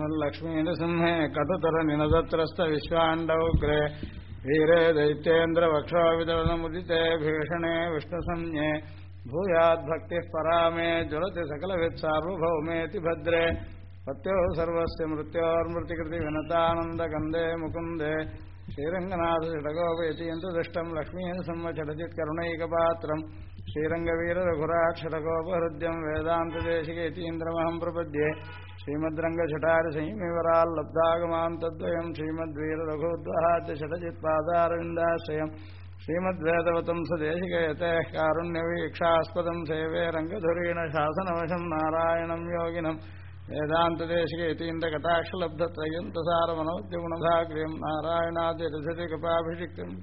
लक्ष्मीनृसिंहे कटुतरनिनदत्रस्त विश्वाण्डौग्रे वीरे दैत्येन्द्रवक्षोविदलमुदिते भीषणे विष्णुसंज्ञे भूयाद्भक्तिः परामे ज्वलति सकलवित्सार्वभौमेति भद्रे पत्यो सर्वस्य मृत्योर्मृतिकृतिविनतानन्दकन्दे मुकुन्दे श्रीरङ्गनाथषडगोपयतीन्द्रदृष्टम् लक्ष्मीनृसिंहचटचित्करुणैकपात्रम् श्रीरङ्गवीररघुराक्षरगोपहृद्यम् वेदान्तदेशिकेतीन्द्रमहम् प्रपद्ये श्रीमद्रङ्गछटारिसंहिमिवराल्लब्धागमान् तद्वयम् श्रीमद्वीररघुद्वहाद्यषटचित्पादारविन्दाश्रयम् श्रीमद्वेदवतम् सदेशिकयतेः कारुण्यवीक्षास्पदम् सेवे रङ्गधुरीण शासनवशम् नारायणम् योगिनम् वेदान्तदेशिकेतीन्द्रकटाक्षलब्धत्रयन्तसारमनोद्यगुणभाग्र्यम् नारायणाद्यतिकृपाभिषिक्तम्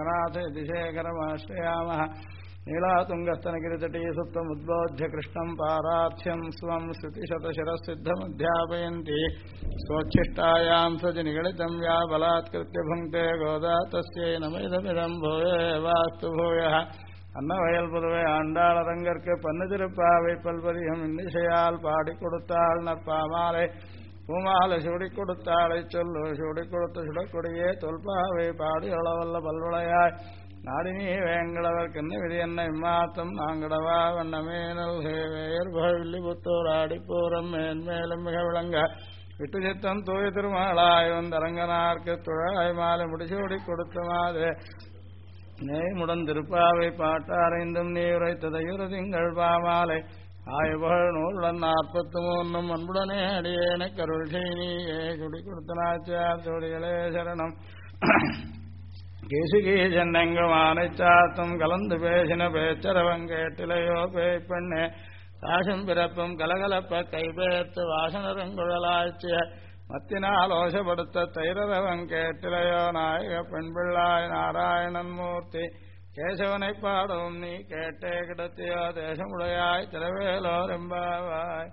श्रीरङ्गनाथयतिशेखरमाश्रयामः नीलातुङ्गस्तनगिरितटी सुप्तमुद्बोध्य कृष्णम् पारार्थ्यम् स्वम् श्रुतिशतशिरःसिद्धमध्यापयन्ति स्वोच्छिष्टायाम् सजनिगलितम् या बलात्कृत्य भुङ्क्ते गोदा तस्यै नमैदमिदम् भूये वास्तु भूयः அன்னவயல் புதுவை ஆண்டாளரங்கற்கு பன்னு திருப்பாவை பல்பதிகம் இன்னிசையால் பாடி கொடுத்தாள் நற்பாமாலை பூமாலை சூடி கொடுத்தாளை சொல்லு சூடி கொடுத்த சுடக்கொடியே தொல்பாவை பாடி அளவல்ல பல்வளையாய் நாடினி வேங்களவர் கண்ணு விதி என்ன இம்மாத்தம் நாங்கடவா வண்ணமே நல்கேவேயர் பவில்லி புத்தூர் ஆடிப்பூரம் மேன்மேலும் மிக விளங்க விட்டு சித்தம் தூய திருமாளாய் வந்தரங்கனார்க்கு துழாய் மாலை முடிசூடி கொடுத்த மாதிரி நேமுடன் திருப்பாவை பாட்டாரைந்தும் நீ உரைத்ததையுறு திங்கள் பாமாலை ஆயபுகழ் நூலுடன் 43 அன்புடனே அடியேன கருள் செய்தியே சுடி கொடுத்தனாச்சார் சோடிகளே சரணம் கீசுகீ சென்னெங்கும் ஆனை சாத்தும் கலந்து பேசின பேச்சரவங்கேட்டிலையோ பேய் பெண்ணே காசும் பிறப்பும் கலகலப்ப கைபேர்த்து வாசனரங்குழலாய்ச்சிய மத்தினால் ஓசப்படுத்த தைரவம் கேட்டிலையோ நாயக பெண்பிள்ளாய் நாராயணன் மூர்த்தி கேசவனை பாடவும் நீ கேட்டே கிடத்தியோ தேசமுடையாய் திரவேலோ ரெம்பாவாய்.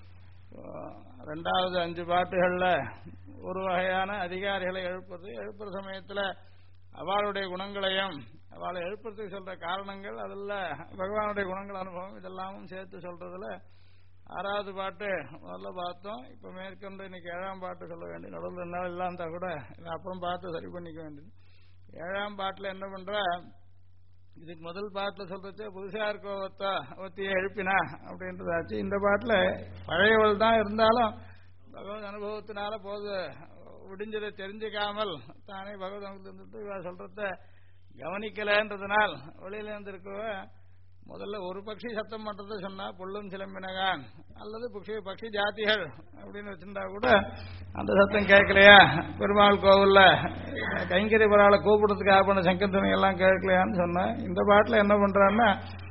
ரெண்டாவது 5 பாட்டுகள்ல ஒரு வகையான அதிகாரிகளை எழுப்புற சமயத்துல அவளுடைய குணங்களையும் அவளை எழுப்புறதுக்கு சொல்ற காரணங்கள் அதில் பகவானுடைய குணங்கள் அனுபவம் இதெல்லாமும் சேர்த்து சொல்றதுல 6வது பாட்டு முதல்ல பார்த்தோம். இப்ப மேற்கொண்டு இன்னைக்கு 7ஆம் பாட்டு சொல்ல வேண்டிய நடுவில் என்னால் இல்லாந்தா கூட அப்புறம் பார்த்து சரி பண்ணிக்க வேண்டியது. 7ஆம் பாட்டுல என்ன பண்ற, இதுக்கு முதல் பாட்டுல சொல்றச்சு புதுசார் கோவத்தியை எழுப்பினா அப்படின்றதாச்சு. இந்த பாட்டுல பழையவள் தான் இருந்தாலும் பகவத் அனுபவத்தினால போது விடிஞ்சதை தெரிஞ்சுக்காமல் தானே பகவத் அனுபவத்தில் இவ சொல்றத கவனிக்கலன்றதுனால் வெளியில இருந்திருக்கவ முதல்ல ஒரு பட்சி சத்தம் பண்றத சொன்னா புல்லும் சிலம்பினகான் அல்லது பட்சி ஜாதிகள் அப்படின்னு வச்சிருந்தா கூட அந்த சத்தம் கேட்கலையா, பெருமாள் கோவில்ல கைங்கரி பராளை கூப்பிடுறதுக்காக பண்ண சங்கத்துணை எல்லாம் கேட்கலையான்னு சொன்ன. இந்த பாட்டுல என்ன பண்றான்னா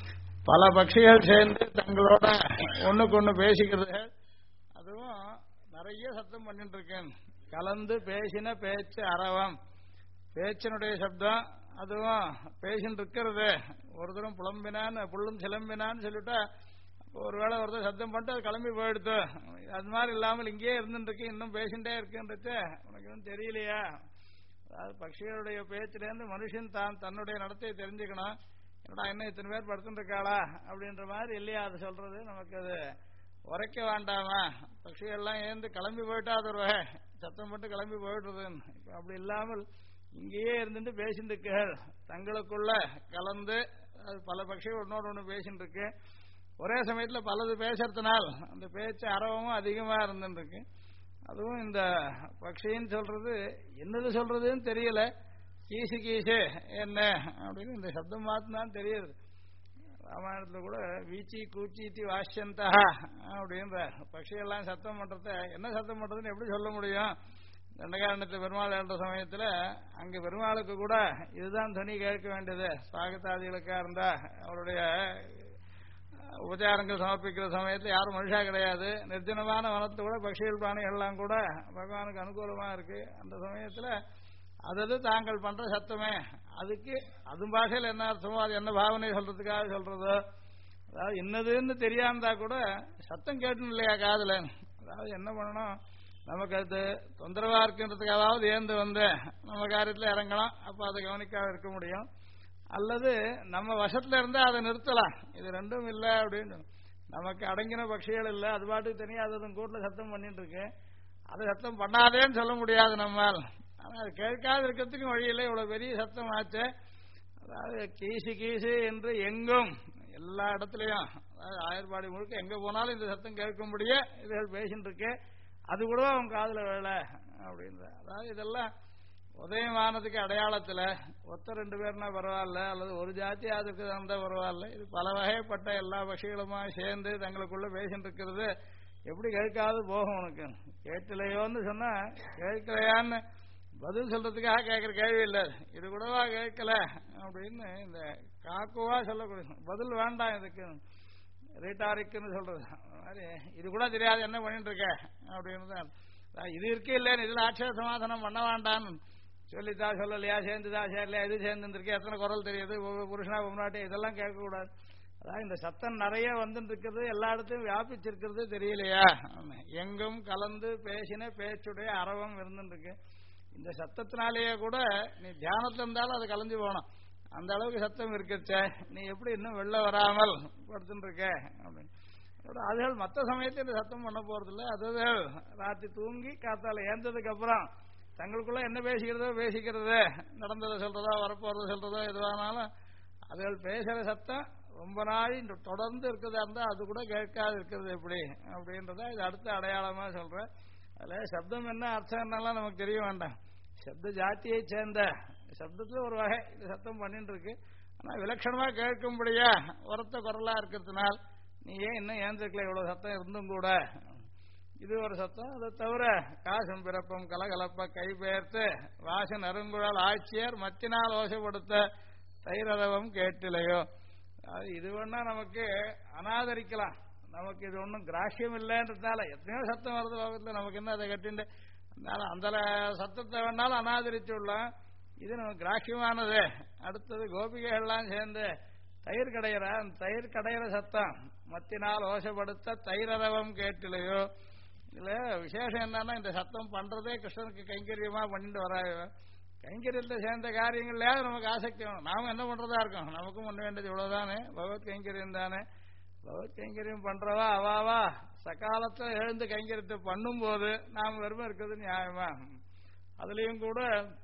பல பட்சிகள் சேர்ந்து தங்களோட ஒண்ணுக்கு ஒண்ணு பேசிக்கிறது, அதுவும் நிறைய சத்தம் பண்ணிட்டு இருக்கேன். கலந்து பேசின பேச்சு அரவம், பேச்சினுடைய சப்தம், அதுவும் பேசின்னு இருக்கிறது. ஒரு தூரம் புல்லும் சிலம்பினான்னு சொல்லிட்டா ஒருவேளை ஒருத்தர் சத்தம் பண்ணிட்டு அது கிளம்பி போயிடுத்து. அது மாதிரி இல்லாமல் இங்கேயே இருந்துருக்கு, இன்னும் பேசிட்டே இருக்குன்றது உனக்கு இன்னும் தெரியலையா? அதாவது பட்சிகளுடைய பேச்சிலேருந்து மனுஷன் தன்னுடைய நடத்தையை தெரிஞ்சுக்கணும். என்னடா என்ன இத்தனை பேர் படுத்துட்டு இருக்காளா அப்படின்ற மாதிரி இல்லையா அது சொல்றது. நமக்கு அது உரைக்க வேண்டாமா? பட்சிகள்லாம் ஏந்து கிளம்பி போயிட்டா அது ஒரு சத்தம் போட்டு கிளம்பி போயிடுறதுன்னு. இப்ப அப்படி இல்லாமல் இங்கேயே இருந்துட்டு பேசிட்டு இருக்க, தங்களுக்குள்ள கலந்து பல பட்சிகள் ஒன்னோட ஒன்று பேசிட்டு இருக்கு. ஒரே சமயத்துல பலது பேசுறதுனால் அந்த பேச்சு அரவமும் அதிகமா இருந்துருக்கு. அதுவும் இந்த பட்சின்னு சொல்றது என்னது சொல்றதுன்னு தெரியல. கீசு கீசு என்ன அப்படின்னு இந்த சப்தம் மாத்தினான்னு தெரியுது. ராமாயணத்துல கூட வீச்சி கூச்சீத்தி வாஷ்யந்தா அப்படின்ற பட்சியெல்லாம் சத்தம் பண்றத என்ன சத்தம் பண்றதுன்னு எப்படி சொல்ல முடியும்? தண்டகாரணத்தை பெருமாள் எழுற சமயத்துல அங்க பெருமாளுக்கு கூட இதுதான் துணி கேட்க வேண்டியது. ஸ்வாகத்தாதிகளுக்கா இருந்தா அவருடைய உபச்சாரங்கள் சமர்ப்பிக்கிற சமயத்துல யாரும் மனுஷா கிடையாது. நிர்ஜனமான வனத்தை கூட பட்சிகள் பிராணிகள் எல்லாம் கூட பகவானுக்கு அனுகூலமா இருக்கு. அந்த சமயத்துல அதாவது தாங்கள் பண்ற சத்தமே அதுக்கு அது பாஷையில் என்ன அர்த்தமோ அது என்ன பாவனை சொல்றதுக்காக சொல்றதோ, அதாவது என்னதுன்னு தெரியாமதா கூட சத்தம் கேட்கணும் இல்லையா காதுல. அதாவது என்ன பண்ணணும், நமக்கு அது தொந்தரவா இருக்குன்றதுக்காவது ஏந்து வந்து நம்ம காரியத்துல இறங்கலாம். அப்ப அதை கவனிக்காத இருக்க முடியும். அல்லது நம்ம வசத்துல இருந்தா அதை நிறுத்தலாம். இது ரெண்டும் இல்லை அப்படின்னு நமக்கு அடங்கின பட்சிகள் இல்லை, அது பாட்டுக்கு தனியாக அதுவும் கூட்டில் சத்தம் பண்ணிட்டு இருக்கு. அது சத்தம் பண்ணாதேன்னு சொல்ல முடியாது நம்மால். ஆனால் அது கேட்காது இருக்கிறதுக்கும் வழி இல்லை. இவ்வளவு பெரிய சத்தம் ஆச்சு. அதாவது கீசு கீசு என்று எங்கும் எல்லா இடத்துலையும், அதாவது ஆயர்பாடி முழுக்க எங்க போனாலும் இந்த சத்தம் கேட்கும்படியே இதுகள் பேசிட்டு இருக்கு. அது கூட அவன் காதுல வேலை அப்படின்ற. அதாவது இதெல்லாம் உதயமானதுக்கு அடையாளத்துல ஒத்த 2 பேர்னா பரவாயில்ல, அல்லது ஒரு ஜாதி அதுக்கு இருந்தா பரவாயில்ல. இது பல வகைப்பட்ட எல்லா பட்சிகளுமா சேர்ந்து தங்களுக்குள்ள பேசிட்டு இருக்கிறது எப்படி கேட்காது போகும் உனக்கு? கேட்கலையோன்னு சொன்னா கேட்கலையான்னு பதில் சொல்றதுக்காக கேட்கிற கேள்வி இல்லை. இது கூடவா கேட்கல அப்படின்னு இந்த காக்குவா சொல்லக்கூடிய பதில் வேண்டாம். இதுக்கு ரீட்டாரிக்குன்னு சொல்றது மாதிரி இது கூட தெரியாது என்ன பண்ணிட்டு இருக்க அப்படின்னு தான். இது இருக்கு இல்லைன்னு இதுல ஆட்சேப சமாதானம் பண்ண வேண்டான்னு சொல்லித்தா சொல்லலையா, சேர்ந்துதா சேரலையா, எது சேர்ந்துருக்கு, எத்தனை குரல் தெரியுது, புருஷனா பொம்னாட்டி, இதெல்லாம் கேட்கக்கூடாது. அதான் இந்த சத்தம் நிறைய வந்துட்டு இருக்கிறது, எல்லா இடத்தையும் வியாபிச்சிருக்கிறது தெரியலையா? எங்கும் கலந்து பேசின பேச்சுடைய அரவம் இருந்துருக்கு. இந்த சத்தத்தினாலேயே கூட நீ தியானத்துல இருந்தாலும் அது கலந்து போகணும். அந்த அளவுக்கு சத்தம் இருக்குச்சே, நீ எப்படி இன்னும் வெளில வராமல் படுத்துட்டு இருக்க அப்படின்னு. அதுகள் மற்ற சமயத்தில் இந்த சத்தம் பண்ண போறதில்ல. அதுகள் ராத்திரி தூங்கி காத்தால ஏந்ததுக்கு அப்புறம் தங்களுக்குள்ள என்ன பேசிக்கிறது, நடந்ததை சொல்றதோ வரப்போறதை சொல்றதோ எதுவானாலும் அதுகள் பேசுற சத்தம் ரொம்ப நாள் தொடர்ந்து இருக்கிறதா இருந்தா அது கூட கேட்காது இருக்கிறது எப்படி அப்படின்றத இது அடுத்த அடையாளமா சொல்றேன். அதுல சப்தம் என்ன அர்த்தம் என்னெல்லாம் நமக்கு தெரிய வேண்டாம். சப்த ஜாத்தியை சேர்ந்த சப்தத்துல ஒரு வகை இது சத்தம் பண்ணிட்டு இருக்கு. ஆனா விலட்சணமா கேட்கும்படியா உரத்த குரலா இருக்கிறதுனால் நீ ஏன் இன்னும் ஏந்திருக்கல, இவ்வளவு சத்தம் இருந்தும் கூட இது ஒரு சத்தம். அதை தவிர காசும் பிறப்பும் கலகலப்ப கைபெயர்த்து வாசன் அருங்குழல் ஆட்சியர் மத்தினால் ஓசைப்படுத்த தைரதவம் கேட்டிலையோ. இது வேணா நமக்கு அனாதரிக்கலாம், நமக்கு இது ஒன்றும் கிராஹ்யம் இல்லைன்றதுனால எத்தனையோ சத்தம் வருது லோகத்தில், நமக்கு என்ன அதை கட்டிண்டு அந்த சத்தத்தை வேணாலும் அனாதரிச்சுடலாம். இது நமக்கு கிராஹ்யமானது. அடுத்தது கோபிகைகள்லாம் சேர்ந்து தயிர் கடையிற அந்த தயிர் கடையிற சத்தம் மத்தினால் ஓசைப்படுத்த தைரதவம் கேட்டிலையோ. இதுல விசேஷம் என்னன்னா இந்த சத்தம் பண்றதே கிருஷ்ணனுக்கு கைங்கரியமா பண்ணிட்டு வராங்க. கைங்கரியத்தில் சேர்ந்த காரியங்கள்லயாவது நமக்கு ஆசக்தி வேணும். நாம என்ன பண்றதா இருக்கோம், நமக்கும் பண்ண வேண்டியது இவ்வளவுதானே, பகவத் கைங்கரியம் தானே. பகவத் கைங்கரியம் பண்றவா அவாவா சகாலத்துல எழுந்து கைங்கரியத்தை பண்ணும் போது நாம் வெறுமை இருக்கிறது நியாயமா? அதுலயும் கூட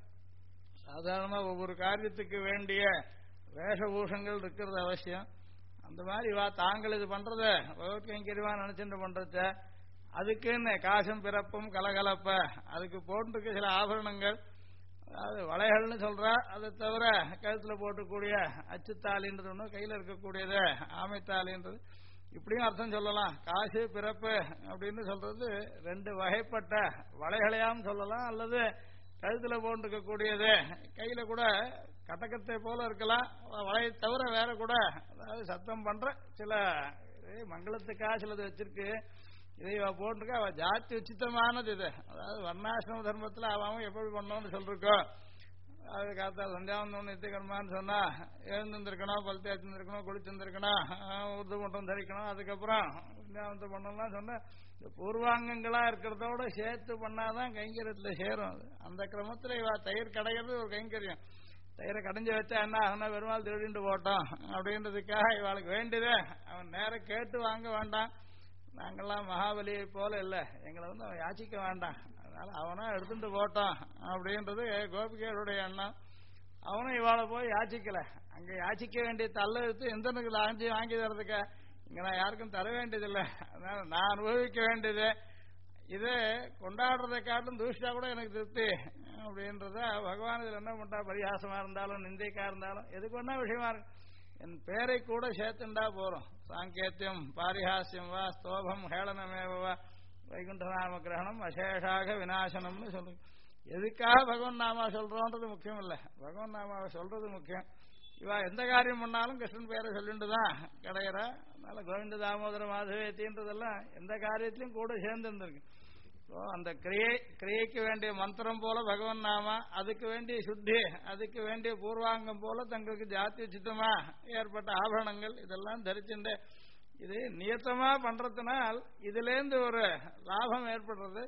சாதாரணமா ஒவ்வொரு காரியத்துக்கு வேண்டிய வேஷபூஷங்கள் இருக்கிறது அவசியம். அந்த மாதிரி வா தாங்கள் இது பண்றத பகவத் கைங்கரியமா நினைச்சுட்டு பண்றத அதுக்குன்னு காசும் பிறப்பும் கலகலப்ப அதுக்கு போட்டிருக்க சில ஆபரணங்கள், அதாவது வளைகள்னு சொல்றா. அதை தவிர கழுத்துல போட்டுக்கூடிய அச்சுத்தாலின்றது ஒன்று, கையில் இருக்கக்கூடியது ஆமைத்தாலின்றது, இப்படியும் அர்த்தம் சொல்லலாம். காசு பிறப்பு அப்படின்னு சொல்றது 2 வகைப்பட்ட வளைகளையாம் சொல்லலாம், அல்லது கழுத்துல போட்டுருக்கக்கூடியது கையில கூட கட்டக்கத்தை போல இருக்கலாம். வளையை தவிர வேற கூட அதாவது சத்தம் பண்ற சில மங்களத்துக்காக சிலது வச்சிருக்கு. இதை போட்டிருக்க அவ ஜாதி உச்சிதமானது. இது அதாவது வர்ணாசிரம தர்மத்தில் அவன் எப்படி பண்ணோம்னு சொல்லிருக்கோம். அது காத்தா சந்தியாவந்தம் நித்தியகர்மான்னு சொன்னா எழுந்திருக்கணும், பல் தேய்ச்சிருக்கணும், குளிச்சிருக்கணும், உருது மட்டும் தரிக்கணும், அதுக்கப்புறம் சந்தியாவந்தம் பண்ணலாம் சொன்ன இந்த பூர்வாங்கங்களா இருக்கிறதோட சேர்த்து பண்ணாதான் கைங்கரியத்துல சேரும். அந்த கிரமத்துல இவ தயிர் கடைகிறது ஒரு கைங்கரியம். தயிரை கடைஞ்சி வச்சா என்ன ஆகுனா பெருமாள் திருடிட்டு போட்டோம் அப்படின்றதுக்காக இவாளுக்கு வேண்டியதே அவன் நேரம் கேட்டு வாங்க வேண்டாம். நாங்கள்லாம் மகாபலியை போல இல்லை, எங்களை அவன் யாச்சிக்க வேண்டாம், அதனால அவனா எடுத்துட்டு போட்டோம் அப்படின்றது கோபிகையருடைய எண்ணம். அவனும் இவாளை போய் யாச்சிக்கல. அங்க யாச்சிக்க வேண்டிய தள்ள எடுத்து எந்தனுக்கு வாங்கி தரதுக்க இங்க நான் யாருக்கும் தர வேண்டியதில்லை, அதனால நான் அனுபவிக்க வேண்டியது இது. கொண்டாடுறதை காட்டும் தூஷிட்டா கூட எனக்கு திருப்தி அப்படின்றத பகவான் இதுல என்ன பண்றா, பரிகாசமா இருந்தாலும் நிந்தைக்கா இருந்தாலும் எதுக்கு ஒன்னா விஷயமா இருக்கு, என் பேரை கூட சேர்த்துண்டா போறோம். சாங்கேத்தியம் பாரிஹாசியம் வா ஸ்தோபம் ஹேளனமேவா வைகுண்ட நாம கிரகணம் அசேஷாக விநாசனம்னு சொல்லு. எதுக்காக பகவன் நாமா சொல்றோன்றது முக்கியம் இல்லை, பகவன் நாமாவை சொல்றது முக்கியம். இவா எந்த காரியம் பண்ணாலும் கிருஷ்ணன் பேரை சொல்லிட்டுதான் கிடையிறா. அதனால கோவிந்த தாமோதர மாதவேத்தின்றதெல்லாம் எந்த காரியத்திலையும் கூட சேர்ந்து இருந்திருக்கு. அந்த கிரியைக்கு வேண்டிய மந்திரம் போல பகவன் நாமா, அதுக்கு வேண்டிய சுத்தி, அதுக்கு வேண்டிய பூர்வாங்கம் போல தங்களுக்கு ஜாத்தி உச்சிதமா ஏற்பட்ட ஆபரணங்கள் இதெல்லாம் தரிச்சுண்டு இது நியத்தமா பண்றதுனால் இதுலேருந்து ஒரு லாபம் ஏற்படுறது.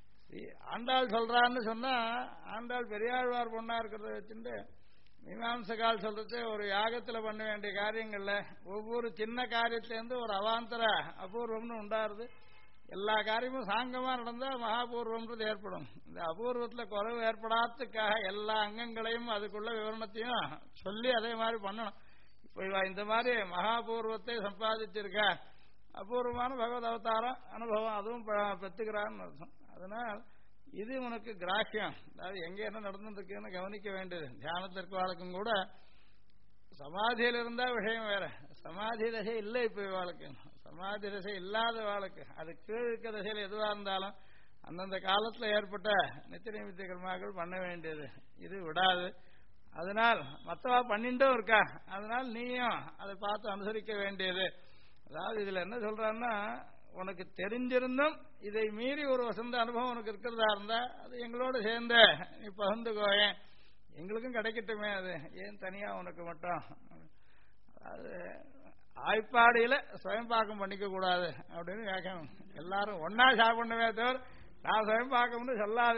ஆண்டாள் சொல்றான்னு சொன்னா ஆண்டாள் பெரியாழ்வார் பொண்ணா இருக்கிறத வச்சுட்டு மீமாம்சகால் சொல்றது ஒரு யாகத்துல பண்ண வேண்டிய காரியங்கள்ல ஒவ்வொரு சின்ன காரியத்திலேருந்து ஒரு அவாந்தர அபூர்வம்னு உண்டாருது. எல்லா காரியமும் சாங்கமா நடந்தா மகாபூர்வம்ன்றது ஏற்படும். இந்த அபூர்வத்துல குறைவு ஏற்படாததுக்காக எல்லா அங்கங்களையும் அதுக்குள்ள விவரணத்தையும் சொல்லி அதே மாதிரி பண்ணணும். இப்ப இந்த மாதிரி மகாபூர்வத்தை சம்பாதிச்சிருக்க அபூர்வமான பகவத் அவதாரம் அனுபவம் அதுவும் பெற்றுக்கிறான்னு அர்த்தம். அதனால் இது உனக்கு கிராக்கியம். அதாவது எங்க என்ன நடந்துருக்குன்னு கவனிக்க வேண்டியது. தியானத்திற்கு வாழ்க்கும் கூட சமாதியில் இருந்தா விஷயம் வேற, சமாதி தசை இல்லை. இப்ப வாழ்க்கை சமாதி தசை இல்லாத வாழ்க்கை அது கீழ் இருக்க தசையில் எதுவா இருந்தாலும் அந்தந்த காலத்துல ஏற்பட்ட நித்திய நிமித்த கர்மாக்கள் பண்ண வேண்டியது. இது விடாது. அதனால் மற்றவா பண்ணிட்டும் இருக்கா, அதனால் நீயும் அதை பார்த்து அனுசரிக்க வேண்டியது. அதாவது இதுல என்ன சொல்றான்னா, உனக்கு தெரிஞ்சிருந்தும் இதை மீறி ஒரு வசந்த அனுபவம் உனக்கு இருக்கிறதா இருந்தா அது எங்களோட சேர்ந்து நீ பகிர்ந்துக்கோயேன், எங்களுக்கும் கிடைக்கட்டுமே. அது ஏன் தனியா உனக்கு மட்டும்? அது ஆய்ப்பாடியில சுயம்பாக்கம் பண்ணிக்க கூடாது அப்படின்னு கேட்கணும். எல்லாரும் ஒன்னா சாப்பிடணுமே தவிர நான் சுயம்பாக்கம்னு சொல்லாது.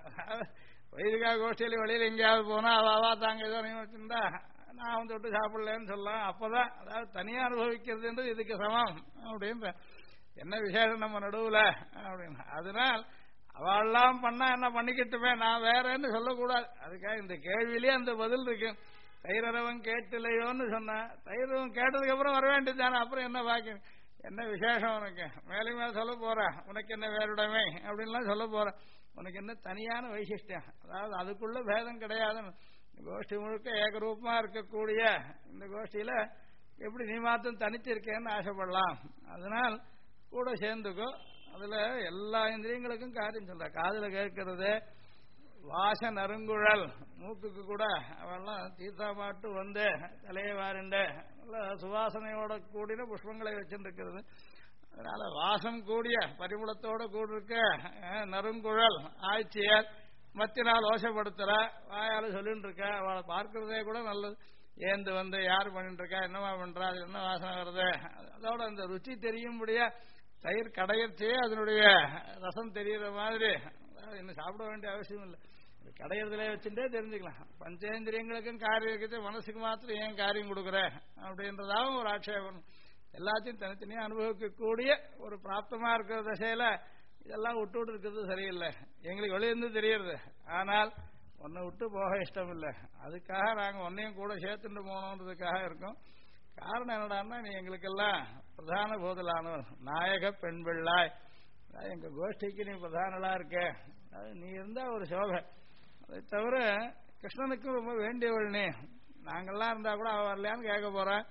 வைதிகா கோஷ்டியில வெளியில எங்கேயாவது போனா அவாவா தாங்க ஏதோ வச்சிருந்தா நான் வந்து விட்டு சாப்பிடலன்னு சொல்லலாம். அப்பதான் அதாவது தனியா அனுபவிக்கிறதுன்றது இதுக்கு சமம் அப்படின்னு. என்ன விசேஷம் நம்ம நடுவுல அப்படின்னு. அதனால் அவெல்லாம் பண்ணா என்ன பண்ணிக்கிட்டுமே, நான் வேறன்னு சொல்லக்கூடாது. அதுக்காக இந்த கேள்வியிலேயே அந்த பதில் இருக்கு. தயிரவன் கேட்டிலையோன்னு சொன்ன, தயிரவன் கேட்டதுக்கு அப்புறம் வர வேண்டியதானே, அப்புறம் என்ன பாக்கி என்ன விசேஷம் உனக்கு மேலே மேல சொல்ல போற, உனக்கு என்ன வேறுடமை அப்படின்லாம் சொல்ல போற, உனக்கு என்ன தனியான வைசிஷ்டம். அதாவது அதுக்குள்ள பேதம் கிடையாதுன்னு. கோஷ்டி முழுக்க ஏகரூபமா இருக்கக்கூடிய இந்த கோஷ்டியில எப்படி நீ மாத்திரம் தனிச்சிருக்கேன்னு ஆசைப்படலாம். அதனால் கூட சேர்ந்துக்கோ. அதுல எல்லா இந்திரியங்களுக்கும் காரியம் சொல்ற. காதுல கேட்கறது, வாச நறுங்குழல், மூக்குக்கு கூட அவெல்லாம் தீர்த்தா பாட்டு வந்து தலையை வாருண்டு சுவாசனையோட கூடின புஷ்பங்களை வச்சுருக்கிறது. அதனால வாசம் கூடிய பரிமளத்தோட கூடிருக்க நறுங்குழல் ஆட்சியர் மத்தினால் ஓசைப்படுத்துற, வாயால சொல்லிட்டு இருக்க, அவளை பார்க்கறதே கூட நல்லது. ஏந்து வந்து யார் பண்ணிட்டு இருக்கா, என்னவா பண்றா, அது என்ன வாசனை வருது, அதோட அந்த ருச்சி தெரியும்படியா தயிர் கடையர்ச்சியே அதனுடைய ரசம் தெரிகிற மாதிரி. இன்னும் சாப்பிட வேண்டிய அவசியம் இல்லை, கடையிறதுல வச்சுட்டே தெரிஞ்சுக்கலாம். பஞ்சேந்திரியங்களுக்கும் காரியம் இருக்குது, மனசுக்கு மாத்திரம் ஏன் காரியம் கொடுக்குற அப்படின்றதாவும் ஒரு ஆட்சேபம். எல்லாத்தையும் தனித்தனியாக அனுபவிக்கக்கூடிய ஒரு பிராப்தமா இருக்கிற தசையில இதெல்லாம் விட்டு விட்டு இருக்கிறது சரியில்லை. எங்களுக்கு வெளியிருந்து தெரியுது, ஆனால் ஒன்னை விட்டு போக இஷ்டம் இல்லை. அதுக்காக நாங்கள் ஒன்னையும் கூட சேர்த்துட்டு போனோன்றதுக்காக இருக்கோம். காரணம் என்னடான்னா, நீ எங்களுக்கெல்லாம் பிரதான போதலானவர், நாயக பெண் பிள்ளாய். எங்க கோஷ்டிக்கு நீ பிரதானலா இருக்க, அது நீ இருந்தா ஒரு சோகை. அதை தவிர கிருஷ்ணனுக்கும் ரொம்ப வேண்டியவள் நீ. நாங்கள்லாம் இருந்தா கூட அவ வரலையான்னு கேட்க போறேன்.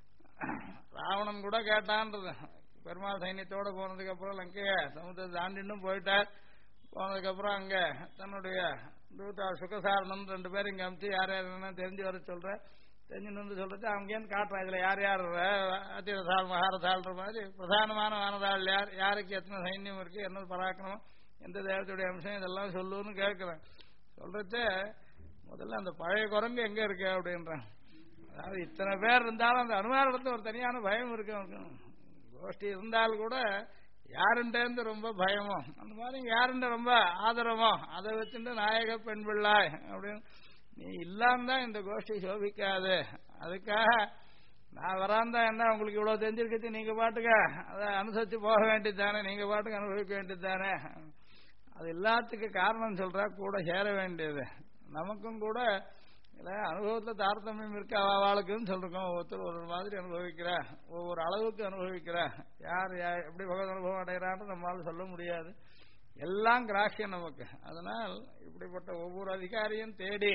ராவணன் கூட கேட்டான்றது. பெருமாள் சைன்யத்தோட போனதுக்கு அப்புறம் லங்கைய சமுத்திரத்தை தாண்டின்னு போயிட்டார். போனதுக்கு அப்புறம் அங்க தன்னுடைய தூதா சுகசாரணம் 2 பேரும் இங்க அமிச்சு யார் யார் என்ன தெரிஞ்சு வர சொல்ற, தெரிஞ்சுன்னு சொல்றது அவங்க ஏன்னு காட்டுறான். இதுல யார் யார் அதிரசால் மகாரசால்ன்ற மாதிரி பிரதானமான வானதாள் யார், யாருக்கு எத்தனை சைன்யம் இருக்கு, என்ன பராக்கிரமம், எந்த தேவத்துடைய அம்சம், இதெல்லாம் சொல்லுன்னு கேட்கிறேன். சொல்றது முதல்ல அந்த பழைய குரங்கு எங்க இருக்கு அப்படின்றான். அதாவது இத்தனை பேர் இருந்தாலும் அந்த அனுமானத்துல ஒரு தனியான பயம் இருக்கு. கோஷ்டி இருந்தால் கூட யாருண்டேந்து ரொம்ப பயமோ, அந்த மாதிரி யாருண்ட ரொம்ப ஆதரவோ, அதை வச்சுட்டு நாயக பெண் பிள்ளாய் அப்படின்னு நீ இல்லாம தான் இந்த கோஷ்டி சோபிக்காது. அதுக்காக நான் வராந்தா என்ன உங்களுக்கு இவ்வளவு தெரிஞ்சிருக்கச்சு, நீங்க பாட்டுக்க அதை அனுசரிச்சு போக வேண்டியது தானே, நீங்க பாட்டுக்கு அனுபவிக்க வேண்டியது தானே. அது எல்லாத்துக்கு காரணம் சொல்றா கூட சேர வேண்டியது. நமக்கும் கூட அனுபவத்துல தாரதமியம் இருக்கு, அவளுக்குன்னு சொல்றோம். ஒவ்வொருத்தர் ஒரு மாதிரி அனுபவிக்கிற, ஒவ்வொரு அளவுக்கு அனுபவிக்கிற, யார் எப்படி பகவத் அனுபவம் அடைகிறான்னு நம்மளால சொல்ல முடியாது. எல்லாம் கிராக்கியம் நமக்கு. அதனால் இப்படிப்பட்ட ஒவ்வொரு அதிகாரியும் தேடி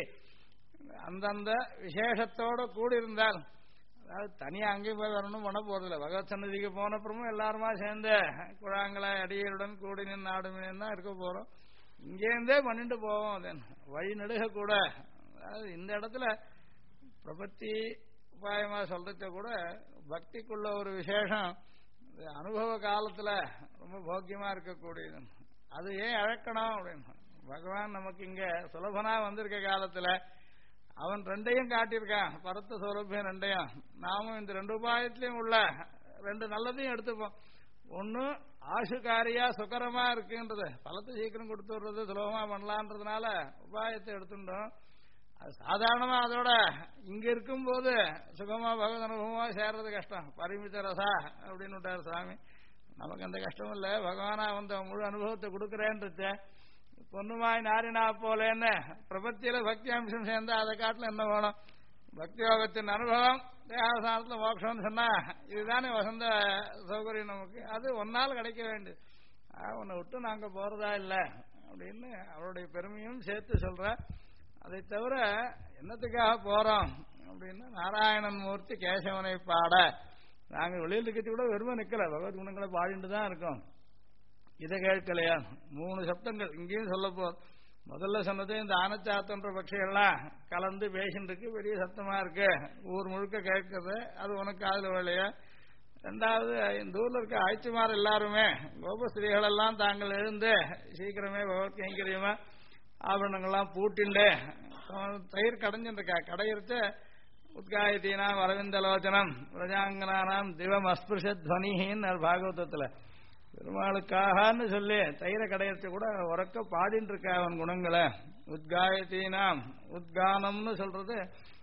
அந்தந்த விசேஷத்தோட கூடியிருந்தால், அதாவது தனியா அங்கேயும் போய் வரணும் பண்ண போறதில்லை. பகவத் சன்னதிக்கு போனப்புறமும் எல்லாருமா சேர்ந்து குழாங்களை அடியருடன் கூடி நின்று ஆடுமின்னு தான் இருக்க போறோம். இங்கேருந்தே பண்ணிட்டு போவோம். அது வழி நெடுக கூட. அதாவது இந்த இடத்துல பிரபத்தி உபாயமா சொல்றத கூட பக்திக்குள்ள ஒரு விசேஷம் அனுபவ காலத்துல ரொம்ப போக்கியமா இருக்கக்கூடியது. அது ஏன் அழைக்கணும் அப்படின்னு, பகவான் நமக்கு இங்க சுலபனா வந்திருக்க காலத்துல அவன் 2ஐயும் காட்டியிருக்கான், பரத்த சௌலபியம் 2ஐயும். நாமும் இந்த 2 உபாயத்திலையும் உள்ள 2 நல்லதையும் எடுத்துப்போம். ஒன்னு ஆசுகாரியா சுகரமா இருக்குன்றது, பலத்தை சீக்கிரம் கொடுத்து விடுறது, சுலபமா பண்ணலான்றதுனால உபாயத்தை எடுத்துட்டோம். அது சாதாரணமா அதோட இங்க இருக்கும் போது சுகமா பகவத் அனுபவமா சேர்றது கஷ்டம். பரிமித ரசா அப்படின்னு விட்டார் சுவாமி. நமக்கு அந்த கஷ்டம் இல்லை. பகவானா வந்து முழு அனுபவத்தை கொடுக்குறேன்றத பொண்ணுமாய் நாரினா போலேன்னு பிரபத்தியில பக்தி அம்சம் சேர்ந்தா அதை காட்டில் என்ன வேணும்? பக்தி யோகத்தின் அனுபவம் தேகாவசானத்துல மோட்சம்னு சொன்னா இதுதானே வசந்த சௌகரியம் நமக்கு. அது ஒன்னால் கிடைக்க வேண்டியது. உன்னை விட்டு நாங்க போறதா இல்லை அப்படின்னு அவருடைய பெருமையும் சேர்த்து சொல்ற. அதை தவிர என்னத்துக்காக போறோம் அப்படின்னா நாராயணன் மூர்த்தி கேசவனை பாட. நாங்க வெளியில் இருக்கிறது கூட வெறுமை நிக்கல, பகவத் குணங்களை பாடிட்டு தான் இருக்கோம். இதை கேட்கலையா? 3 சப்தங்கள் இங்கேயும் சொல்ல போ. முதல்ல சொன்னது இந்த ஆனச்சாத்தன்ற பட்சிகள்லாம் கலந்து பேசிட்டு இருக்கு, பெரிய சத்தமா இருக்கு, ஊர் முழுக்க கேட்கறது. அது உனக்கு அதுல வேலையா? ரெண்டாவது இந்த ஊர்ல இருக்க ஆய்ச்சிமார் எல்லாருமே கோபஸ்திரீகள் எல்லாம் தாங்கள் எழுந்து சீக்கிரமே பகவத் கைங்கரியமா ஆபரணங்கள்லாம் பூட்டிண்டு தயிர் கடைஞ்சிருக்கா. கடையிறது உத்காயத்தீனாம் அரவிந்தலோச்சனம் பிரஜாங்கனானாம் திவம் அஸ்பிருஷத்வனின்னு பாகவதத்துல பெருமாளுக்காகன்னு சொல்லி தயிரை கடையத்தை கூட உறக்க பாடின்னு இருக்கா அவன் குணங்களை. உத்காயத்தீனாம் உத்கானம்னு சொல்றது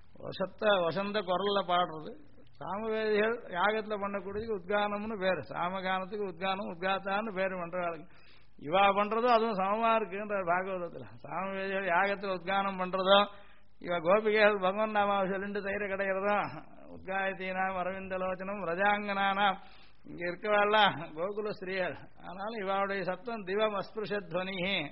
வசந்த குரல்ல பாடுறது. சாமவேதிகள் யாகத்துல பண்ணக்கூடிய உத்கானம்னு பேரு. சாமகானத்துக்கு உத்கானம் உத்காத்தான்னு பேரு பண்றாளுங்க. இவா பண்றதும் அதுவும் சமமா இருக்குன்ற பாகவதத்துல. சாமவேதிகள் யாகத்துல உத்கானம் பண்றதும் இவ கோபிகைகள் பகவன் நாமாவை சொல்லிட்டு தயிரை கிடைக்கிறதும் உத்காயத்தீனாம் அரவிந்தலோச்சனம் ரஜாங்கனானாம் இங்க இருக்கவாள்லாம் கோகுல ஸ்ரீகள். ஆனாலும் இவாவுடைய சத்தம் திவம் அஸ்பிருஷத்வனி.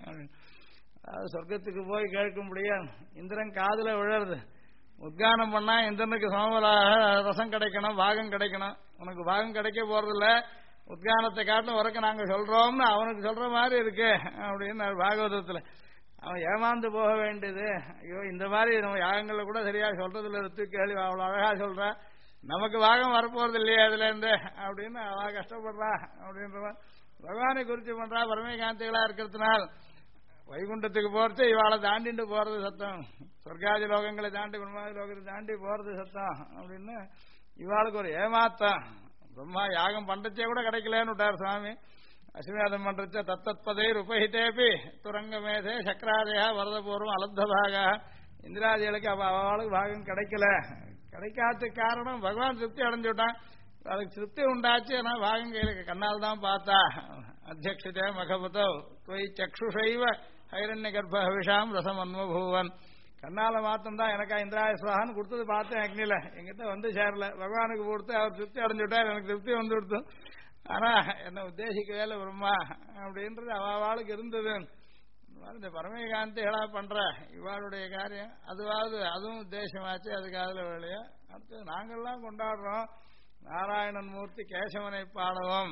அதாவது சொர்க்கத்துக்கு போய் கேட்கும்படியா இந்திரன் காதுல விழருது. உத்கானம் பண்ணா இந்திரனுக்கு சமபலாக ரசம் கிடைக்கணும், பாகம் கிடைக்கணும். உனக்கு பாகம் கிடைக்க போறதில்ல, உத்கானத்தை காட்டிலும் உறக்க நாங்க சொல்றோம்னு அவனுக்கு சொல்ற மாதிரி இருக்கு அப்படின்னு பாகவதத்துல. அவன் ஏமாந்து போக வேண்டியது. ஐயோ இந்த மாதிரி நம்ம யாகங்கள்ல கூட சரியா சொல்றதுல இருக்கு, கேள்வி அவ்வளவு அழகா சொல்ற, நமக்கு பாகம் வரப்போறது இல்லையா அதுல இருந்து அப்படின்னு அவ கஷ்டப்படுறா அப்படின்ற பகவானை குறிச்சு பண்றா. பரமேகாந்திகளா இருக்கிறதுனால் வைகுண்டத்துக்கு போறது இவாளை தாண்டிட்டு போறது சத்தம், சொர்க்காதி லோகங்களை தாண்டி பிரம்மாதி லோகத்தை தாண்டி போறது சத்தம் அப்படின்னு இவாளுக்கு ஒரு ஏமாத்தம். பிரம்மா யாகம் பண்றச்சே கூட கிடைக்கலன்னு விட்டார் சுவாமி. அஸ்வமேதம் பண்றச்ச தத்தத்பதை உபஹிதேபி துரங்கமேதே சக்கராதயா வரதபூர்வம் அலப்தபாக. இந்திராதிகளுக்கு அவளுக்கு பாகம் கிடைக்கல. கிடைக்காததுக்கு காரணம் பகவான் திருப்தி அடைஞ்சு விட்டான். அதுக்கு திருப்தி உண்டாச்சு. ஆனா பாகம் கையில கண்ணால் தான் பார்த்தா. அத்தியக்ஷதே மகபதோ தொய் சக்ஷுஷைவ ஹைரண்ய கர்ப்ப ஹவிஷாம் ரசம் அன்மபூவன். கண்ணால மாத்தம் தான் எனக்கா இந்திராயஸ்வாகன்னு கொடுத்தது பார்த்தேன் அக்னியில, எங்கிட்ட வந்து சேரல. பகவானுக்கு கொடுத்து அவர் திருப்தி அடைஞ்சு விட்டார், எனக்கு திருப்தி வந்து கொடுத்து. ஆனா என்ன உத்தேசிக்கவே இல்லை பிரம்மா அப்படின்றது அவாளுக்கு இருந்தது. இந்த பரமேகாந்திகளா பண்ற இவாளுடைய காரியம் அதுவாவது அதுவும் உத்தேசமாச்சு, அதுக்கு அதுல வேலையா. அடுத்து நாங்கள்லாம் கொண்டாடுறோம் நாராயணன் மூர்த்தி கேசவனை பாடவும்.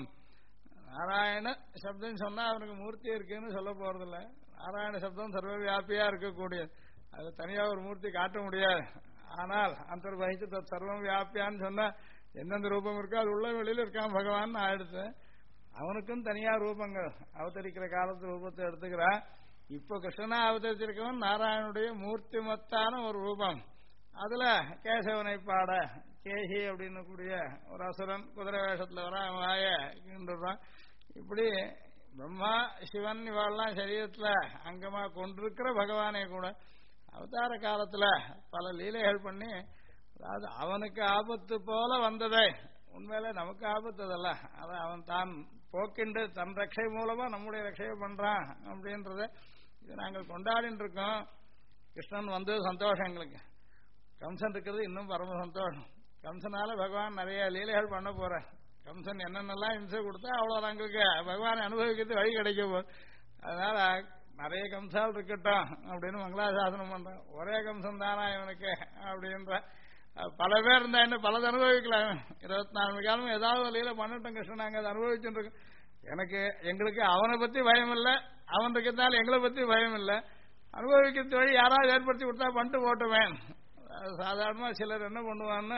நாராயண சப்தம் சொன்னா அவனுக்கு மூர்த்தி இருக்குன்னு சொல்ல போறதில்ல. நாராயண சப்தம் சர்வ வியாபியா இருக்கக்கூடியது, அது தனியா ஒரு மூர்த்தி காட்ட முடியாது. ஆனால் அந்தர்வகித்து சர்வம் வியாபியான்னு சொன்னா எந்தெந்த ரூபம் இருக்கோ அது உள்ள வெளியில இருக்கான் பகவான் ஆயிடுச்சு. அவனுக்கும் தனியா ரூபங்கள் அவதரிக்கிற காலத்து ரூபத்தை எடுத்துக்கிறான். இப்ப கிருஷ்ணனா அவதரிச்சிருக்கவன் நாராயணனுடைய மூர்த்திமத்தான ஒரு ரூபம். அதுல கேசவனை பாட கேசி அப்படின்னு கூடிய ஒரு அசுரன் குதிரை வேஷத்துல வர வாயன்றான். இப்படி பிரம்மா சிவன் இவாள்லாம் சரீரத்துல அங்கமா கொண்டிருக்கிற பகவானே கூட அவதார காலத்துல பல லீலைகள் பண்ணி, அதாவது அவனுக்கு ஆபத்து போல வந்ததே உண்மையில நமக்கு ஆபத்து அதல்ல, அதை அவன் தான் போக்கிண்டு தன் ரட்சை மூலமா நம்முடைய ரட்சையை பண்றான் அப்படின்றத இது நாங்கள் கொண்டாடிட்டு இருக்கோம். கிருஷ்ணன் வந்து சந்தோஷம் எங்களுக்கு. கம்சன் இருக்கிறது இன்னும் பரம சந்தோஷம். கம்சனால பகவான் நிறைய லீலைகள் பண்ண போற. கம்சன் என்னென்னலாம் இம்சை கொடுத்தா அவ்வளவு எங்களுக்கு பகவானை அனுபவிக்கிறது வழி கிடைக்க போகுது. அதனால நிறைய கம்சால் இருக்கட்டும் அப்படின்னு மங்களாசாசனம் பண்றேன். ஒரே கம்சம் தானா இவனுக்கு அப்படின்ற பல பேர் இருந்தா என்ன பலது அனுபவிக்கலாம். 24 மணி காலம் ஏதாவது வழியில பண்ணட்டும் கிருஷ்ணன், நாங்க அதை அனுபவிச்சுட்டு இருக்கோம். எங்களுக்கு அவனை பத்தி பயம் இல்லை, அவன் இருக்கிறதால எங்களை பத்தி பயம் இல்லை. அனுபவிக்கிறது வழி யாராவது ஏற்படுத்தி கொடுத்தா பண்ணிட்டு போட்டுவேன். சாதாரணமா சிலர் என்ன பண்ணுவான்னு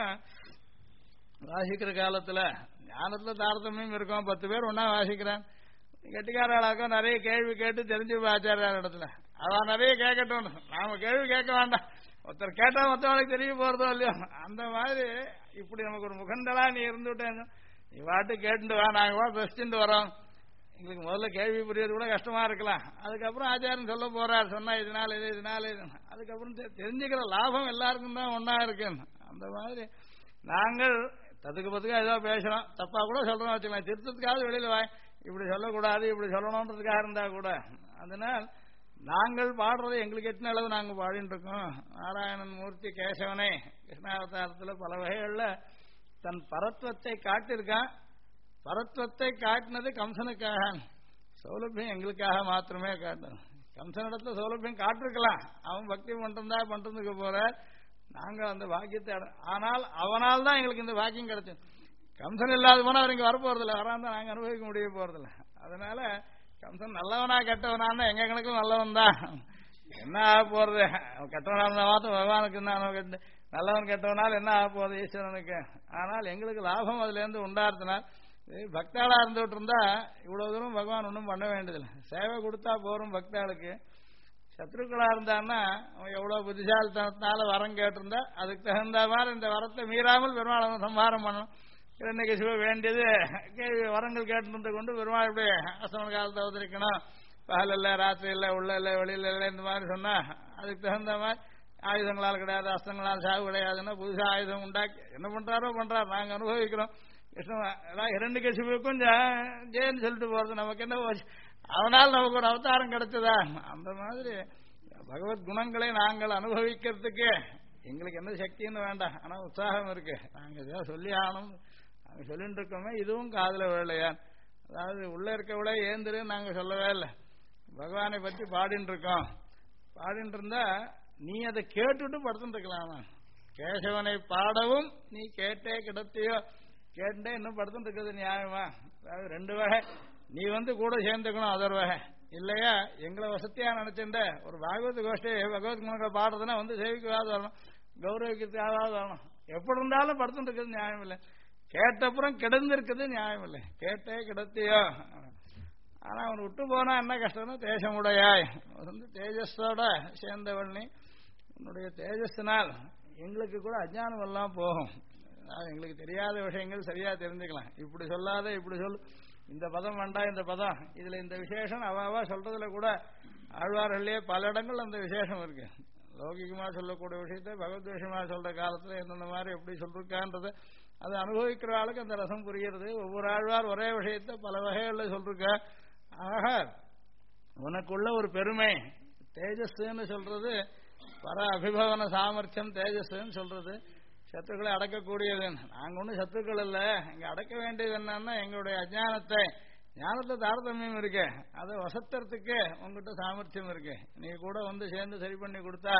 வாசிக்கிற காலத்துல ஞானத்துல தாரதமியம் இருக்கும். 10 பேர் ஒன்னா வாசிக்கிறேன், கெட்டிக்காராளாக்கும் நிறைய கேள்வி கேட்டு தெரிஞ்சு ஆச்சாரியார் இடத்துல அவன் நிறைய கேட்கட்டும், நாம கேள்வி கேட்க வேண்டாம். ஒருத்தர் கேட்டா மற்றவங்களுக்கு தெரிய போறதோ இல்லையோ, அந்த மாதிரி இப்படி நமக்கு ஒரு முகண்டலா நீ இருந்துட்டேன். நீ வாட்டு கேட்டுட்டு வா, நாங்க வா பேசிட்டு வரோம். எங்களுக்கு முதல்ல கேள்வி புரியறது கூட கஷ்டமா இருக்கலாம். அதுக்கப்புறம் ஆச்சாரியன் சொல்ல போறார், சொன்னா இதனால இது இதனால இது, அதுக்கப்புறம் தெரிஞ்சுக்கிற லாபம் எல்லாருக்கும் தான் ஒன்னா இருக்கு. அந்த மாதிரி நாங்கள் தத்துக்கு பத்துக்கா ஏதோ பேசுறோம், தப்பா கூட சொல்றோம் வச்சுக்கலாம், திருத்தத்துக்காவது வெளியில வாய் இப்படி சொல்லக்கூடாது இப்படி சொல்லணும்ன்றதுக்காக இருந்தா கூட. அதனால் நாங்கள் பாடுறது எங்களுக்கு எத்தனை அளவு நாங்க பாடிட்டு இருக்கோம். நாராயணன் மூர்த்தி கேசவனை கிருஷ்ணாவதாரத்தில் பல வகைகள்ல தன் பரத்வத்தை காட்டியிருக்கான். பரத்வத்தை காட்டினது கம்சனுக்காக, சௌலபியம் எங்களுக்காக மாத்திரமே காட்டணும். கம்சனிடத்துல சௌலபியம் காட்டிருக்கலாம், அவன் பக்தி பண்றதுக்கு போற, நாங்க அந்த பாக்கியத்தை ஆனால் அவனால் தான் எங்களுக்கு இந்த பாக்கியம் கிடைச்சது. கம்சன் இல்லாத போனா அவர் இங்க வரப்போறதில்ல, வராந்தா நாங்க அனுபவிக்க முடிய போறதில்ல. அதனால கம்சன் நல்லவனா கெட்டவனா எங்க கணக்கும் நல்லவன் தான். என்ன ஆக போறது, கெட்டவனா இருந்தா மாத்திரம் பகவானுக்கு என்ன, நல்லவன் கெட்டவனால் என்ன ஆக போறது ஈஸ்வரனுக்கு. ஆனால் எங்களுக்கு லாபம் அதுல இருந்து உண்டாருத்தினால், பக்தாளா இருந்துட்டு இருந்தா இவ்வளவு தூரம் பகவான் ஒன்றும் பண்ண வேண்டியதில்லை, சேவை கொடுத்தா போறோம். பக்தாளுக்கு சத்ருக்களா இருந்தான்னா அவன் எவ்வளவு புத்திசாலித்தனத்தினால வரம் கேட்டிருந்தா அதுக்கு தகுந்த மாதிரி இந்த வரத்தை மீறாமல் பெருமாள் சம்ஹாரம் பண்ணணும். இரண்யகசிபு வேண்டியது வரங்கள் கேட்டு கொண்டு பெருமாள் இப்படி அசமன காலத்தை அவதரிக்கணும், பகல் இல்லை ராத்திரி இல்லை உள்ள இல்லை வெளியில இல்லை இந்த மாதிரி சொன்னா அதுக்கு தகுந்த மாதிரி ஆயுதங்களால் கிடையாது அஸ்தங்களால் சாவு கிடையாதுன்னா புதுசாக ஆயுதம் உண்டாக்கி என்ன பண்றாரோ பண்றாரு, நாங்க அனுபவிக்கிறோம். கிருஷ்ணன் இரண்யகசிபுக்கும் ஜெயன்னு சொல்லிட்டு போறது நமக்கு என்ன போச்சு, அவனால் நமக்கு ஒரு அவதாரம் கிடைச்சதா. அந்த மாதிரி பகவத் குணங்களை நாங்கள் அனுபவிக்கிறதுக்கு எங்களுக்கு என்ன சக்தின்னு வேண்டாம், ஆனா உற்சாகம் இருக்கு. நாங்க ஏதோ சொல்லி ஆகணும் நாங்க சொல்லிட்டு இருக்கோமே, இதுவும் காதுல விழலையா. அதாவது உள்ள இருக்கவிட ஏந்திருன்னு நாங்க சொல்லவே இல்லை, பகவானை பற்றி பாடிட்டு இருக்கோம். பாடிட்டு இருந்தா நீ அதை கேட்டுட்டு படுத்துட்டு இருக்கலாமா, கேசவனை பாடவும் நீ கேட்டே கிடத்தியோ, கேட்டே இன்னும் படுத்துட்டு இருக்கிறது நியாயமா. அதாவது ரெண்டு வகை, நீ கூட சேர்ந்துக்கணும் அதர் வகை இல்லையா. எங்களை வசதியா நினைச்சுட்ட ஒரு பாகவத கோஷ்டி பகவத் குணங்களை பாடுறதுன்னா சேவிக்காத வரணும், கௌரவிக்கிறதுக்காக வரணும். எப்படி இருந்தாலும் படுத்துட்டு இருக்கிறது நியாயம் இல்லை, கேட்டப்புறம் கிடந்து இருக்கிறது நியாயம் இல்லை, கேட்டே கிடத்தியோ. ஆனா அவன் விட்டு போனா என்ன கஷ்டம்னா தேசமுடையாய் தேஜஸோட சேர்ந்தவள் நீ, உன்னுடைய தேஜஸ்னால் எங்களுக்கு கூட அஜ்ஞானம் எல்லாம் போகும், எங்களுக்கு தெரியாத விஷயங்கள் சரியா தெரிஞ்சுக்கலாம். இப்படி சொல்லாத இப்படி சொல், இந்த பதம் வேண்டாம் இந்த பதம் இதுல இந்த விசேஷம் அவாவா சொல்றதுல கூட ஆழ்வார்கள்லயே பல இடங்கள் அந்த விசேஷம் இருக்கு. லௌகிகமா சொல்லக்கூடிய விஷயத்த பகவத் விஷயமா சொல்ற காலத்துல எந்தெந்த மாதிரி எப்படி சொல்லிருக்கான்றது அதை அனுபவிக்கிற ஆளுக்கு அந்த ரசம் புரிகிறது. ஒவ்வொரு ஆழ்வார் ஒரே விஷயத்த பல வகைகள்ல சொல்லிருக்க. ஆக உனக்குள்ள ஒரு பெருமை தேஜஸ்ன்னு சொல்றது, பர அபிபவன சாமர்த்தியம் தேஜஸ்ன்னு சொல்றது, சத்துக்களை அடக்கக்கூடியது. நாங்க ஒன்றும் சத்துக்கள் இல்ல, இங்க அடக்க வேண்டியது என்னன்னா எங்களுடைய அஜானத்தை, ஞானத்தை தாரதமியம் இருக்கு, அதை வசத்துறதுக்கு உங்ககிட்ட சாமர்த்தியம் இருக்கு. நீ கூட சேர்ந்து சரி பண்ணி கொடுத்தா.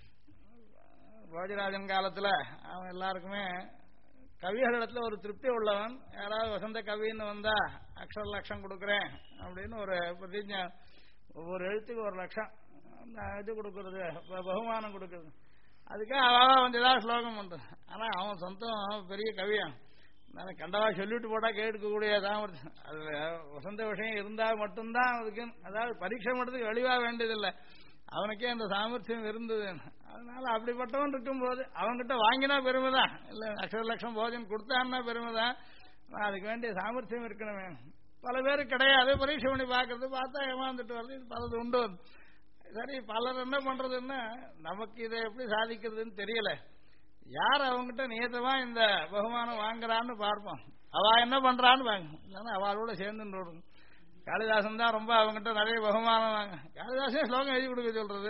போஜராஜன் காலத்துல அவன் எல்லாருக்குமே கவிகளிடத்துல ஒரு திருப்தி உள்ளவன், யாராவது வசந்த கவின்னு வந்தா அக்ஷர லட்சம் கொடுக்குறேன் அப்படின்னு ஒரு பிரதிஜை, ஒவ்வொரு எழுத்துக்கு ஒரு லட்சம் இது கொடுக்கறது, பகுமானம் கொடுக்கறது. அதுக்காக அவன் ஏதாவது ஸ்லோகம் பண்றான். ஆனா அவன் சொந்தம் பெரிய கவியான், நான் கண்டவா சொல்லிட்டு போட்டா கேட்கக்கூடிய சாமர்த்தியம். அது வசந்த விஷயம் இருந்தா மட்டும்தான் அதுக்கு, அதாவது பரீட்சை மட்டும் வெளிவா வேண்டியதில்லை, அவனுக்கே அந்த சாமர்த்தியம் இருந்தது. அதனால அப்படிப்பட்டவன் இருக்கும்போது அவன்கிட்ட வாங்கினா பெருமைதான், இல்ல அக்ஷர லட்சம் போஜன் கொடுத்தான்னா பெருமைதான். அதுக்கு வேண்டிய சாமர்த்தியம் இருக்கணுமே. பல பேரு கிடையாது, பரீட்சை பண்ணி பார்க்கறது, பார்த்தா ஏமாந்துட்டு வருது, இது பலது உண்டு. சரி, பலர் என்ன பண்றதுன்னா நமக்கு இதை எப்படி சாதிக்கிறதுன்னு தெரியல, யார் அவங்ககிட்ட நியத்தமா இந்த பகுமானம் வாங்குறான்னு பார்ப்போம், அவ என்ன பண்றான்னு வாங்க, இல்லைன்னா அவளோட சேர்ந்து விடும். காளிதாசன் தான் ரொம்ப அவங்ககிட்ட நிறைய பகுமானம் வாங்க, காளிதாசே ஸ்லோகம் எழுதி கொடுக்க சொல்றது.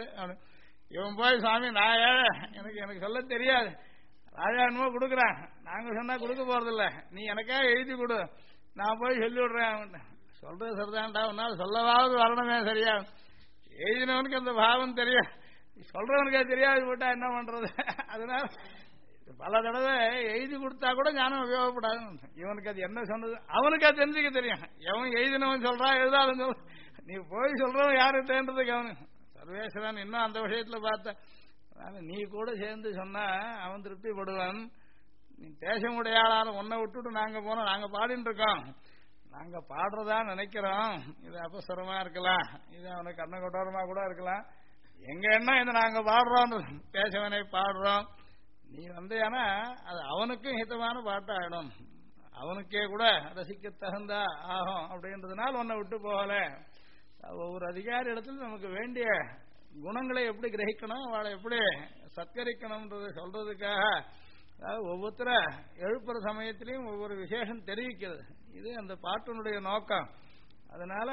இவன் போய் சுவாமி நான் ஏழை, எனக்கு சொல்ல தெரியாது, ராஜா என்னமோ கொடுக்குறான், நாங்க சொன்னா கொடுக்க போறதில்ல, நீ எனக்கா எழுதி கொடு, நான் போய் சொல்லி விடுறேன். அவன் சொல்றது சரிதான்டா, உன்னால சொல்லவாவது வரணுமே, சரியா எழுதினவனுக்கு அந்த பாவம் தெரியும், சொல்றவனுக்கு தெரியாது போட்டா என்ன பண்றது. அதனால பல தடவை எழுதி கொடுத்தா கூட ஞானம் உபயோகப்படாது. இவனுக்கு அது என்ன சொன்னது அவனுக்கு அது தெரிஞ்சுக்க தெரியும், எவன் எழுதினவன் சொல்றான் எழுதாலும் சொல்ற, நீ போய் சொல்றவன் யாருன்றதுக்கு அவனு சர்வேஸ்வரன் இன்னும் அந்த விஷயத்துல பார்த்த நீ கூட சேர்ந்து சொன்னா அவன் திருப்திப்படுவான். நீ தேசமுடையாளான உன்னை விட்டுட்டு நாங்க போனோம், நாங்க பாடிட்டு இருக்கோம், நாங்க பாடுறதா நினைக்கிறோம், இது அபஸ்வரமா இருக்கலாம், இது அவனுக்கு கண்ண கொட்டோரமா கூட இருக்கலாம், எங்க எண்ணம் இது நாங்க பாடுறோம், கேசவனை பாடுறோம். நீ வந்தேனா அது அவனுக்கும் ஹிதமான பாட்டாயிடும், அவனுக்கே கூட ரசிக்க தகுந்தா ஆகும் அப்படின்றதுனால உன்னை விட்டு போகல. ஒவ்வொரு அதிகாரி இடத்துல நமக்கு வேண்டிய குணங்களை எப்படி கிரகிக்கணும், அவளை எப்படி சத்கரிக்கணும்ன்றதை சொல்றதுக்காக அதாவது ஒவ்வொருத்தர எழுப்புற சமயத்திலையும் ஒவ்வொரு விசேஷம் தெரிவிக்கிறது. இது அந்த பாட்டினுடைய நோக்கம். அதனால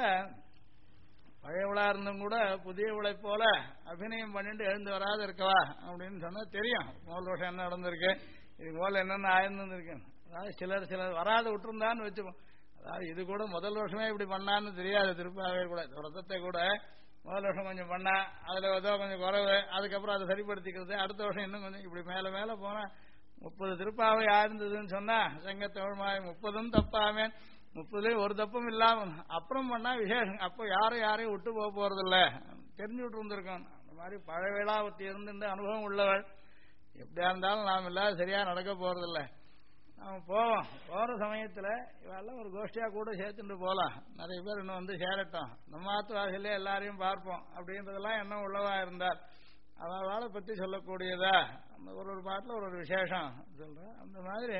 பழையவளா இருந்தும் கூட புதியவளை போல அபிநயம் பண்ணிட்டு எழுந்து வராது இருக்கவா அப்படின்னு சொன்னா தெரியும் முதல் வருஷம் என்ன நடந்திருக்கு, இதுக்கு போல என்னென்ன ஆயிருந்துருக்கு. அதாவது சிலர் வராது விட்டுருந்தான்னு வச்சுப்போம். அதாவது இது கூட முதல் வருஷமே இப்படி பண்ணான்னு தெரியாது. திருப்பாவே கூட ரத்தத்தை கூட முதல் வருஷம் கொஞ்சம் பண்ணா, அதுல ஏதோ கொஞ்சம் குறைவு, அதுக்கப்புறம் அதை சரிப்படுத்திக்கிறது. அடுத்த வருஷம் இன்னும் கொஞ்சம் இப்படி மேல மேல போனா 30 திருப்பாவை ஆயிருந்ததுன்னு சொன்னா செங்கத்தமிழ்மாய் 30 தப்பாமே, 30லயும் ஒரு தப்பும் இல்லாம அப்புறம் பண்ணா விசேஷம். அப்போ யாரையும் விட்டு போக போறது இல்ல, தெரிஞ்சு விட்டு இருந்திருக்கோம். அந்த மாதிரி பழவேளா ஒருத்தி இருந்துட்டு அனுபவம் உள்ளவள் எப்படியா இருந்தாலும் நாம் இல்லாத சரியா நடக்க போறதில்ல. நாம போற சமயத்துல இவெல்லாம் ஒரு கோஷ்டியா கூட சேர்த்துட்டு போலாம். நிறைய பேர் இன்னும் வந்து சேரட்டும், நம்ம ஆத்து வாசல்ல எல்லாரையும் பார்ப்போம் அப்படின்றதெல்லாம் என்ன உள்ளவா இருந்தால் அவளை பத்தி சொல்லக்கூடியதா அந்த ஒரு பாட்டில் ஒரு விசேஷம் சொல்றேன். அந்த மாதிரி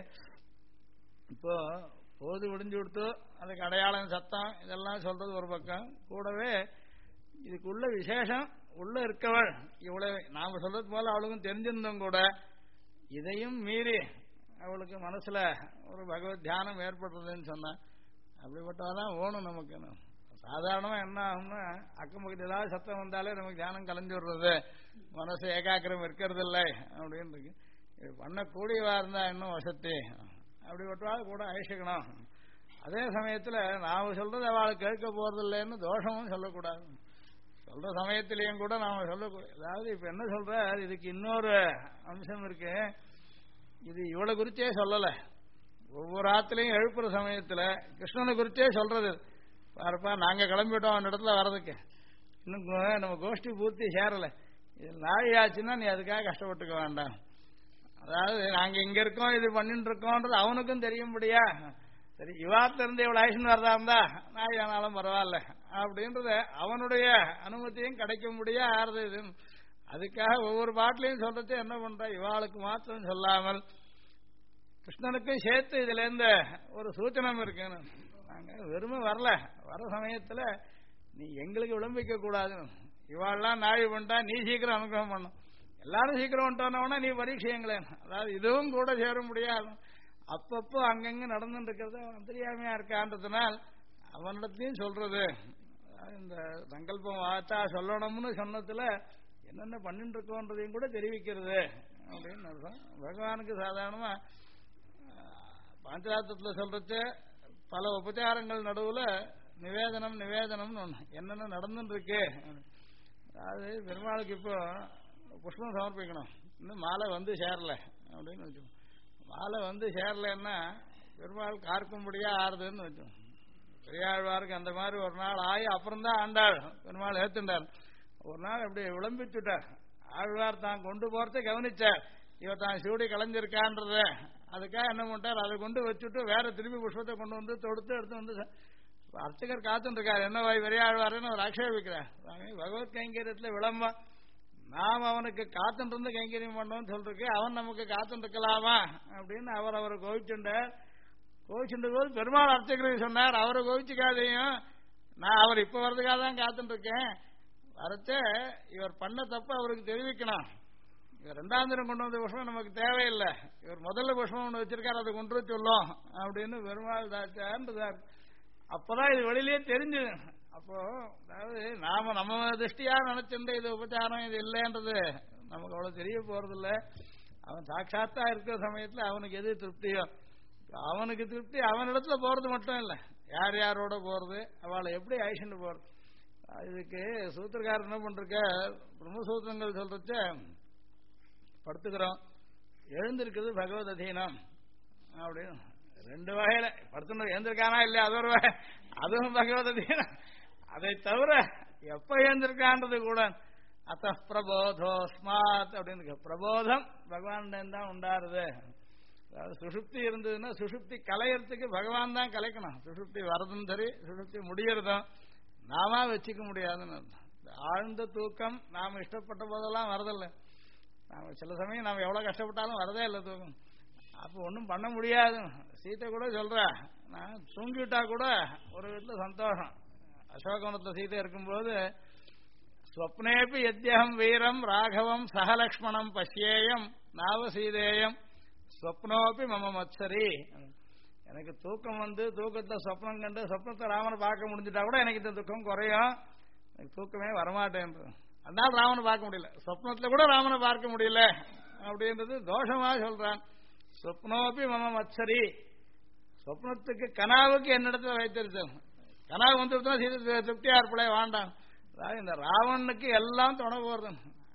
இப்போ போது முடிஞ்சு கொடுத்து அதுக்கு அடையாளம் சத்தம் இதெல்லாம் சொல்றது ஒரு பக்கம், கூடவே இதுக்குள்ள விசேஷம் உள்ள இருக்கவள் இவ்வளவு நாம சொல்றது போல அவளுக்கும் தெரிஞ்சிருந்தோம் கூட இதையும் மீறி அவளுக்கு மனசுல ஒரு பகவத் தியானம் ஏற்படுறதுன்னு சொன்னா அப்படிப்பட்டதான் ஓணும் நமக்கு. சாதாரணமா என்ன ஆகும்னா அக்கம் பக்கத்து ஏதாவது சத்தம் வந்தாலே நமக்கு தியானம் கலைஞ்சு விடுறது, மனசு ஏகாக்கிரம் இருக்கிறது இல்லை அப்படின்னு இருக்கு. இது பண்ணக்கூடியவா இருந்தா இன்னும் வசதி, அப்படிப்பட்டவாள் கூட அழிச்சுக்கணும். அதே சமயத்துல நாம சொல்றது அவளை கேட்க போறது இல்லைன்னு தோஷமும் சொல்லக்கூடாது. சொல்ற சமயத்திலையும் கூட நாம சொல்லக்கூடாது. அதாவது இப்ப என்ன சொல்ற, இதுக்கு இன்னொரு அம்சம் இருக்கு. இது இவளை குறிச்சே சொல்லல, ஒவ்வொரு ஆத்திலையும் எழுப்புற சமயத்துல கிருஷ்ணனை குறிச்சே சொல்றது. பாருப்பா நாங்க கிளம்பிட்டோம் அந்த இடத்துல வர்றதுக்கு, இன்னும் நம்ம கோஷ்டி பூர்த்தி சேரல, இது நாழி ஆச்சுன்னா நீ அதுக்காக கஷ்டப்பட்டுக்க வேண்டாம். அதாவது நாங்க இங்க இருக்கோம் இது பண்ணிட்டு இருக்கோம்ன்றது அவனுக்கும் தெரியும்படியா, சரி இவாத்துல இருந்து இவ்வளவு ஆயுஷன் வர்றதா இருந்தா நாய் ஆனாலும் பரவாயில்ல அப்படின்றத அவனுடைய அனுமதியும் கிடைக்கும்படியா ஆறுது இது. அதுக்காக ஒவ்வொரு பாட்டிலையும் சொல்றது என்ன பண்ற, இவாளுக்கு மாத்திரம் சொல்லாமல் கிருஷ்ணனுக்கும் சேர்த்து இதுல இருந்து ஒரு சூச்சனம் இருக்குன்னு. நாங்க வெறுமை வரல, வர சமயத்துல நீ எங்களுக்கு விளம்பிக்க கூடாது, இவாள்லாம் நாழி பண்ணிட்டா நீ சீக்கிரம் அனுகிரகம் பண்ணும், எல்லாரும் சீக்கிரம் வந்துட்டோன்னா நீ பரீட்சைங்களேன். அதாவது இதுவும் கூட சேர முடியாது. அப்பப்போ அங்கங்க நடந்துட்டு இருக்கிறது அவன் தெரியாமையா இருக்கான்றதுனால் அவனிடத்தையும் சொல்றது. இந்த சங்கல்பம் வாத்தா சொல்லணும்னு சொன்னதுல என்னென்ன பண்ணிட்டு இருக்கோன்றதையும் கூட தெரிவிக்கிறது அப்படின்னு அர்த்தம். பகவானுக்கு சாதாரணமா பாஞ்சராத்திரத்துல சொல்றது பல உபச்சாரங்கள் நடுவுல நிவேதனம்னு ஒண்ணு என்னென்ன நடந்துட்டு இருக்கு. அதாவது பெருமாளுக்கு இப்போ புஷ்பம் சமர்ப்பிக்கணும், இன்னும் மாலை வந்து சேரல அப்படின்னு வச்சோம். மாலை வந்து சேரலன்னா பெருமாள் கார்க்கும்படியா ஆறுதுன்னு வச்சோம். பெரியாழ்வாருக்கு அந்த மாதிரி ஒரு நாள் ஆகி அப்புறம்தான் ஆண்டாள் பெருமாள் ஏத்துண்டார். ஒரு நாள் அப்படி விளம்பிச்சுட்டார். ஆழ்வார் தான் கொண்டு போறதை கவனிச்சார், இவ தான் சூடி கலைஞ்சிருக்கான்றத. அதுக்காக என்ன பண்ணிட்டார், அதை கொண்டு வச்சுட்டு வேற திருப்பி புஷ்பத்தை கொண்டு வந்து தொடுத்து எடுத்து வந்து அர்ச்சகர் காத்துட்டு இருக்காரு, என்ன வாய் பெரியாழ்வாருன்னு அவர் ஆட்சேபிக்கிறார். பகவத் கைங்கரியத்துல விளம்பம் நாம் அவனுக்கு காத்துட்டு இருந்து கைங்கரியம் பண்ணோம்னு சொல்றதுக்கு அவன் நமக்கு காத்துட்டு இருக்கலாமா அப்படின்னு அவரை கோவிச்சுண்டார். கோவிச்சுட்டு போது பெருமாள் அர்ச்சகருக்கு சொன்னார், அவரை கோவிச்சுக்காதையும் நான் அவர் இப்ப வர்றதுக்காக தான் காத்துட்டு இருக்கேன், வரச்ச இவர் பண்ண தப்பு அவருக்கு தெரிவிக்கணும். இவர் ரெண்டாம் தினம் கொண்டு வந்த புஷ்பம் நமக்கு தேவையில்லை, இவர் முதல்ல புஷ்பம் ஒன்று வச்சிருக்காரு அதை கொண்டு வர சொல்லும் அப்படின்னு பெருமாள் தாச்சார். அப்பதான் இது வெளியிலேயே தெரிஞ்சு. அப்போ அதாவது நாம நம்ம திருஷ்டியா நினைச்சிருந்த இது உபச்சாரம் இது இல்லைன்றது நமக்கு அவ்வளவு தெரிய போறதில்ல. அவன் சாட்சாத்தா இருக்கிற சமயத்துல அவனுக்கு எது திருப்தியோ அவனுக்கு திருப்தி அவனிடத்துல போறது மட்டும் இல்லை, யார் யாரோட போறது அவளை எப்படி அழிச்சுட்டு போறது. இதுக்கு சூத்திரக்காரர் என்ன பண்ருக்க, பிரம்மசூத்திரங்கள் சொல்றச்ச படுத்துக்கிறோம், எழுந்திருக்குது பகவத் அதீனம் அப்படின்னு ரெண்டு வகையில படுத்து எழுந்திருக்கானா இல்லையா அது ஒரு வகை, அதுவும் பகவத் அதீனம். அதை தவிர எப்ப எழுந்திருக்கான்றது கூட அத்த பிரபோதோஸ்மாத் அப்படின்னு பிரபோதம் பகவான் தான் உண்டாருது. அதாவது சுஷுப்தி இருந்ததுன்னா சுஷுப்தி கலையறதுக்கு பகவான் தான் கலைக்கணும். சுஷுப்தி வரதும் சரி சுஷுப்தி முடியறதும் நாம வச்சுக்க முடியாதுன்னு ஆழ்ந்த தூக்கம் நாம இஷ்டப்பட்ட போதெல்லாம் வரதில்லை. நாம சில சமயம் நாம எவ்வளவு கஷ்டப்பட்டாலும் வரதே இல்லை தூக்கம். அப்போ ஒன்றும் பண்ண முடியாது. சீத்தை கூட சொல்ற, நான் தூங்கிவிட்டா கூட ஒரு வீட்டுல சந்தோஷம். அசோகவனத்துல சீதை இருக்கும்போது ஸ்வப்னேபி யத்யஹம் வீரம் ராகவம் சகலக்ஷ்மணம் பசியேயம் நாவசீதேயம் ஸ்வப்னோபி மம மத்சரி. எனக்கு தூக்கம் வந்து தூக்கத்தை சொப்னம் கண்டு சொப்னத்தை ராமனை பார்க்க முடிஞ்சுட்டா கூட எனக்கு இந்த துக்கம் குறையும், எனக்கு தூக்கமே வரமாட்டேன். அதனால ராமனை பார்க்க முடியல, சொப்னத்துல கூட ராமனை பார்க்க முடியல அப்படின்றது தோஷமா சொல்றான். சொப்னோபி மம மத்சரி, சொப்னத்துக்கு கனாவுக்கு என்னிடத்துல வைத்திருச்சோம், கனாவு வந்து சீதை திருப்தியா இருப்பளே வேண்டாம். அதாவது இந்த ராவணனுக்கு எல்லாம் துணை போறது.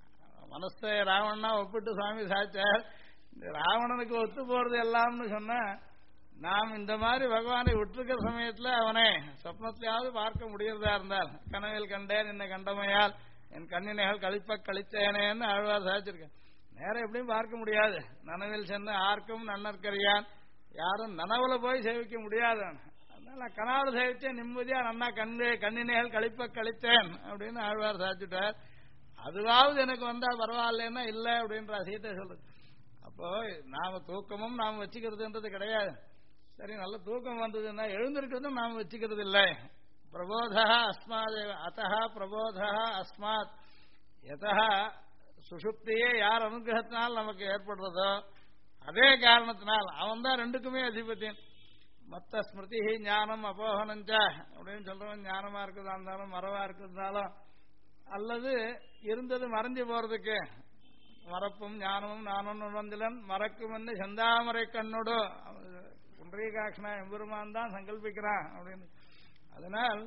மனசை ராவணனா ஒப்பிட்டு சுவாமி சாச்சார், இந்த ராவணனுக்கு ஒத்து போறது எல்லாம்னு சொன்ன நாம் இந்த மாதிரி பகவானை விட்டுருக்கிற சமயத்துல அவனை சொப்னத்திலாவது பார்க்க முடியறதா இருந்தால், கனவில் கண்டேன் என்ன கண்டமையால் என் கண்ணினைகள் கழிப்ப கழித்தேனேன்னு ஆழ்வார் சாதிச்சிருக்கேன். நேரம் எப்படியும் பார்க்க முடியாது, நனவில் சென்று ஆர்க்கும் நன்னற்கரியான், யாரும் நனவுல போய் சேவிக்க முடியாது. அதனால கனாவில் சேவிச்சேன் நிம்மதியா நன்னா கண்ணினைகள் கழிப்ப கழித்தேன் அப்படின்னு ஆழ்வார் சாதிச்சுட்டார். அதுவாவது எனக்கு வந்தா பரவாயில்லன்னா இல்ல அப்படின்ற சீத்தை சொல்றது. அப்போ நாம தூக்கமும் நாம வச்சுக்கிறதுன்றது கிடையாது. சரி, நல்ல தூக்கம் வந்ததுன்னா எழுந்திருக்கிறதும் நாம வச்சுக்கிறது இல்லை. பிரபோதா அஸ்மாத் அத்தஹ பிரபோதா அஸ்மாத் யதா சுஷுப்தியே யார் அனுகிரகத்தினால் நமக்கு ஏற்படுறதோ அதே காரணத்தினால் அவன் தான் ரெண்டுக்குமே அதிபதியன். மத்த ஸ்மிருதி ஞானம் அபோகனஞ்ச அப்படின்னு சொல்றவன் ஞானமா இருக்கிறதா இருந்தாலும் மறவா இருக்கிறதாலும் அல்லது இருந்தது மறைஞ்சு போறதுக்கு மறப்பும் ஞானமும் நானும் உணர்ந்திலன் மறக்கும் என்று செந்தாமரை கண்ணோடு புண்டரீகாட்சனா எம்பெருமான் தான் சங்கல்பிக்கிறான் அப்படின்னு. அதனால்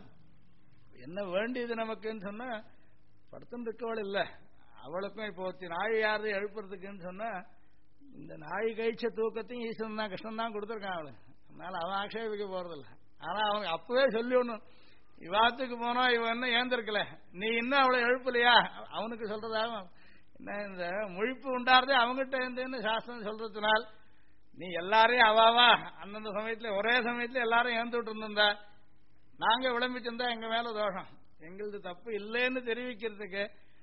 என்ன வேண்டியது நமக்குன்னு சொன்னா படுத்தும் இருக்கவள் இல்ல, அவளுக்கும் இப்போ நாய் யாரு எழுப்புறதுக்குன்னு சொன்னா இந்த நாய் கழிச்ச தூக்கத்தையும் ஈஸ்வரன் தான் கிருஷ்ணன் தான் கொடுத்துருக்கான் அவளுக்கு. அதனால அவன் ஆக்ஷேபிக்க போறதில்ல. ஆனா அவங்க அப்பவே சொல்லி ஒண்ணும், இவாத்துக்கு போனோம் இவன் இன்னும் ஏந்திருக்கல, நீ இன்னும் அவளை எழுப்பலையா அவனுக்கு சொல்றதாகும். என்ன இந்த முழிப்பு உண்டாருதே அவங்ககிட்ட இருந்துன்னு சாஸ்திரம் சொல்றதுனால் நீ எல்லாரையும் அவாவா அந்தந்த சமயத்துல ஒரே சமயத்துல எல்லாரும் ஏந்து விட்டு இருந்திருந்தா நாங்க விளம்பிச்சிருந்தா எங்க மேல தோஷம், எங்களது தப்பு இல்லைன்னு தெரிவிக்கிறதுக்கு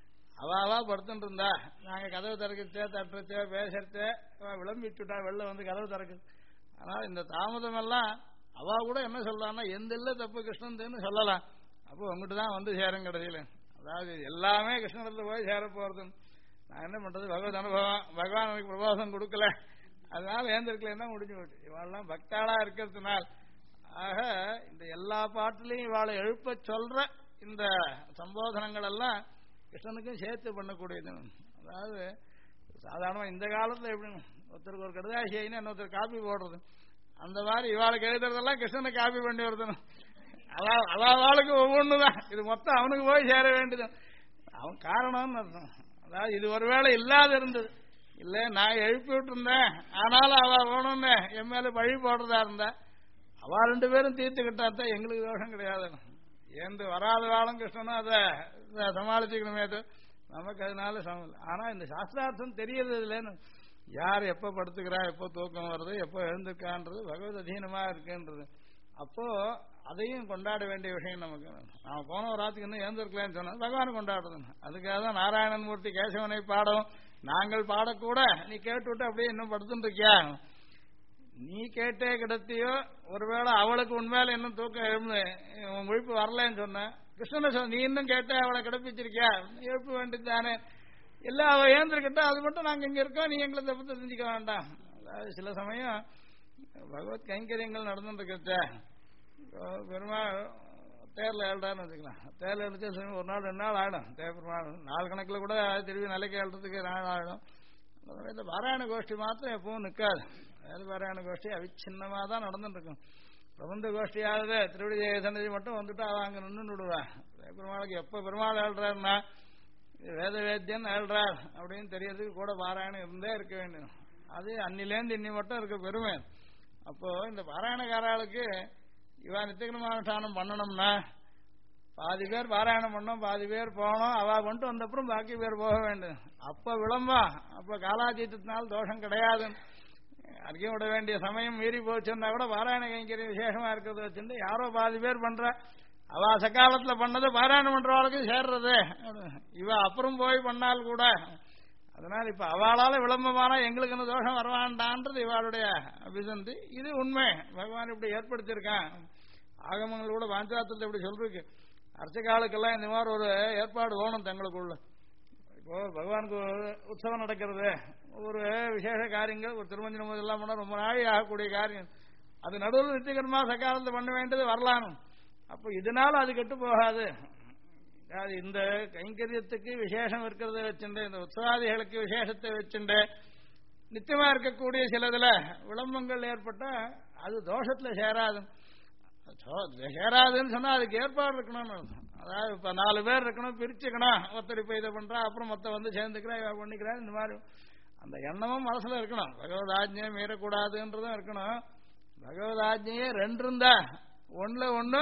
அவாவா படுத்துட்டு இருந்தா நாங்க கதவு திறக்கிறச்சே தட்டுறச்சே பேசுறச்சே விளம்பிச்சுட்டா வெளில வந்து கதவு திறக்குது. ஆனால் இந்த தாமதம் எல்லாம் அவா கூட என்ன சொல்லலாம்னா எந்த இல்ல தப்பு கிருஷ்ணன் சொல்லலாம். அப்போ உங்ககிட்ட தான் வந்து சேரும் கடைசியில. அதாவது எல்லாமே கிருஷ்ணத்துல போய் சேர போறது. நான் என்ன பண்றது, பகவத் அனுபவம், பகவான் எனக்கு பிரபோசம் கொடுக்கல, அதனால ஏந்திருக்கலன்னா முடிஞ்சு போச்சு. இவாளெல்லாம் பக்தாளா இருக்கிறதுனால் ஆக இந்த எல்லா பாட்டிலையும் இவாளை எழுப்ப சொல்ற இந்த சம்போதனங்கள் எல்லாம் கிருஷ்ணனுக்கும் சேர்த்து பண்ணக்கூடியது. அதாவது சாதாரணமா இந்த காலத்துல எப்படி ஒருத்தருக்கு ஒரு கடுதாசி ஆயினா இன்னொருத்தர் காப்பி போடுறது, அந்த மாதிரி இவாளுக்கு எழுதுறதெல்லாம் கிருஷ்ணனை காப்பி பண்ணி வருதுன்னு. அவாளுக்கு ஒவ்வொன்றுதான், இது மொத்தம் அவனுக்கு போய் சேர வேண்டியது. அவன் காரணம்னு அர்த்தம். அதாவது இது ஒருவேளை இல்லாத இருந்தது இல்ல, நான் எழுப்பி விட்டு இருந்தேன் ஆனாலும் அவ வேணும்னு என் மேல பழி போடுறதா இருந்தா அவ ரெண்டு பேரும் தீர்த்துக்கிட்டா எங்களுக்கு தோஷம் கிடையாது. ஏந்து வராத காலம் கிருஷ்ணனும் அதை சமாளிச்சுக்கணுமே, நமக்கு அதனால சமம். ஆனா இந்த சாஸ்திரார்த்தம் தெரியறது இல்லைன்னு, யார் எப்ப படுத்துக்கிறா, எப்போ தூக்கம் வருது, எப்போ எழுந்துக்கான்றது பகவத் அதீனமா இருக்குன்றது. அப்போ அதையும் கொண்டாட வேண்டிய விஷயம் நமக்கு. நாம போன ஒரு ராத்துக்கு இன்னும் எழுந்திருக்கலான்னு சொன்னா பகவானை கொண்டாடுறது. அதுக்காக தான் நாராயணன் மூர்த்தி கேசவனை பாடவும் நாங்கள் பாடக்கூட நீ கேட்டுவிட்டு அப்படியே இன்னும் படுத்துட்டு இருக்கியா, நீ கேட்டே கிடத்தியோ ஒருவேளை அவளுக்கு உண்மையில இன்னும் தூக்கம் எழுந்து உன் விழிப்பு வரலன்னு சொன்ன கிருஷ்ணனை சொன்ன, நீ இன்னும் கேட்ட அவளை கிடப்பிச்சிருக்கியா, எழுப்ப வேண்டியதானே, இல்ல அவ ஏந்திருக்கட்டும், அது மட்டும் நாங்க இங்க இருக்கோம், நீ எங்களை தப்பு தெரிஞ்சுக்க வேண்டாம். அதாவது சில சமயம் பகவத் கைங்கரியங்கள் நடந்துட்டு இருக்க பெருமாள் தேர்ல எழுதான்னு வச்சுக்கலாம். தேர்ல எழுதிச்சு ஒரு நாள் 2 நாள் ஆயிடும், பெருமாள் நாள் கணக்கில் கூட திரும்பி நிலைக்கு எழுறதுக்கு 4 நாள் ஆயிடும். இந்த பாராயண கோஷ்டி மாத்திரம் எப்பவும் நிற்காது. வேறு பாராயண கோஷ்டி அவிச்சின்னமா தான் நடந்துட்டு இருக்கும். பிரபந்த கோஷ்டியாவது திருவடி சன்னதி மட்டும் வந்துட்டு அவன் அங்க நின்று விடுவா. பெருமாளுக்கு எப்ப பெருமாள் எழுறாருன்னா வேத வேத்தியன் எழுறார் அப்படின்னு தெரியறதுக்கு கூட பாராயணம் இருந்தே இருக்க வேண்டும். அது அன்னிலேருந்து இன்னி மட்டும் இருக்க பெருமை. அப்போ இந்த பாராயணக்காரர்களுக்கு இவன் நித்தியகரமானுஷ்டானம் பண்ணணும்னா பாதி பேர் பாராயணம் பண்ணோம், பாதி பேர் போனோம், அவ கொண்டு வந்தப்புறம் பாக்கி பேர் போக வேண்டும். அப்ப விளம்பம், அப்ப காலாஜீத்தத்தினால தோஷம் கிடையாது. அறிக்கையும் விட வேண்டிய சமயம் மீறி போச்சுன்னா கூட பாராயண கைங்கரியம் விசேஷமா இருக்கிறத வச்சுட்டு யாரோ பாதி பேர் பண்ற, அவ சக்காலத்துல பண்ணது பாராயணம் பண்றவாளுக்கு சேர்றது, இவ அப்புறம் போய் பண்ணால் கூட. அதனால இப்ப அவளால விளம்பமானா எங்களுக்கு என்ன தோஷம் வரவான்டான்றது இவாளுடைய அபிசந்தி. இது உண்மை, பகவான் இப்படி ஏற்படுத்தியிருக்கான். ஆகமங்கள் கூட பாஞ்சாத்தத்தை இப்படி சொல்றதுக்கு அர்ச்சகாலுக்கெல்லாம் இந்த மாதிரி ஒரு ஏற்பாடு வேணும் தங்களுக்குள்ள. இப்போ பகவானுக்கு உற்சவம் நடக்கிறது, ஒரு விசேஷ காரியங்கள், ஒரு திருமஞ்சனம் இதெல்லாம் பண்ண ரொம்ப நாளை ஆகக்கூடிய காரியம், அது நடுவில் நித்தியகர்மா சக்காலத்தை பண்ண வேண்டியது வரலாம். அப்போ இதனால அது கெட்டு போகாது. இந்த கைங்கரியத்துக்கு விசேஷம் இருக்கிறத வச்சுட்டு, இந்த உற்சவாதிகளுக்கு விசேஷத்தை வச்சுட்டு நிச்சயமா இருக்கக்கூடிய சிலதுல விளம்பங்கள் ஏற்பட்டா அது தோஷத்துல சேராது. சேராதுன்னு சொன்னா அதுக்கு ஏற்பாடு இருக்கணும்னு அர்த்தம். அதாவது இப்ப 4 பேர் இருக்கணும், பிரிச்சுக்கணும், ஒருத்தர் இப்ப இதை பண்றா, அப்புறம் மொத்த வந்து சேர்ந்துக்கிறா, இவ பண்ணிக்கிறா, இந்த மாதிரி அந்த எண்ணமும் மனசுல இருக்கணும். பகவத் ஆஜ்ஞையை மீறக்கூடாதுன்றதும் இருக்கணும். பகவத் ஆஜ்ஞையே 2 இருந்தா ஒண்ணுல ஒண்ணு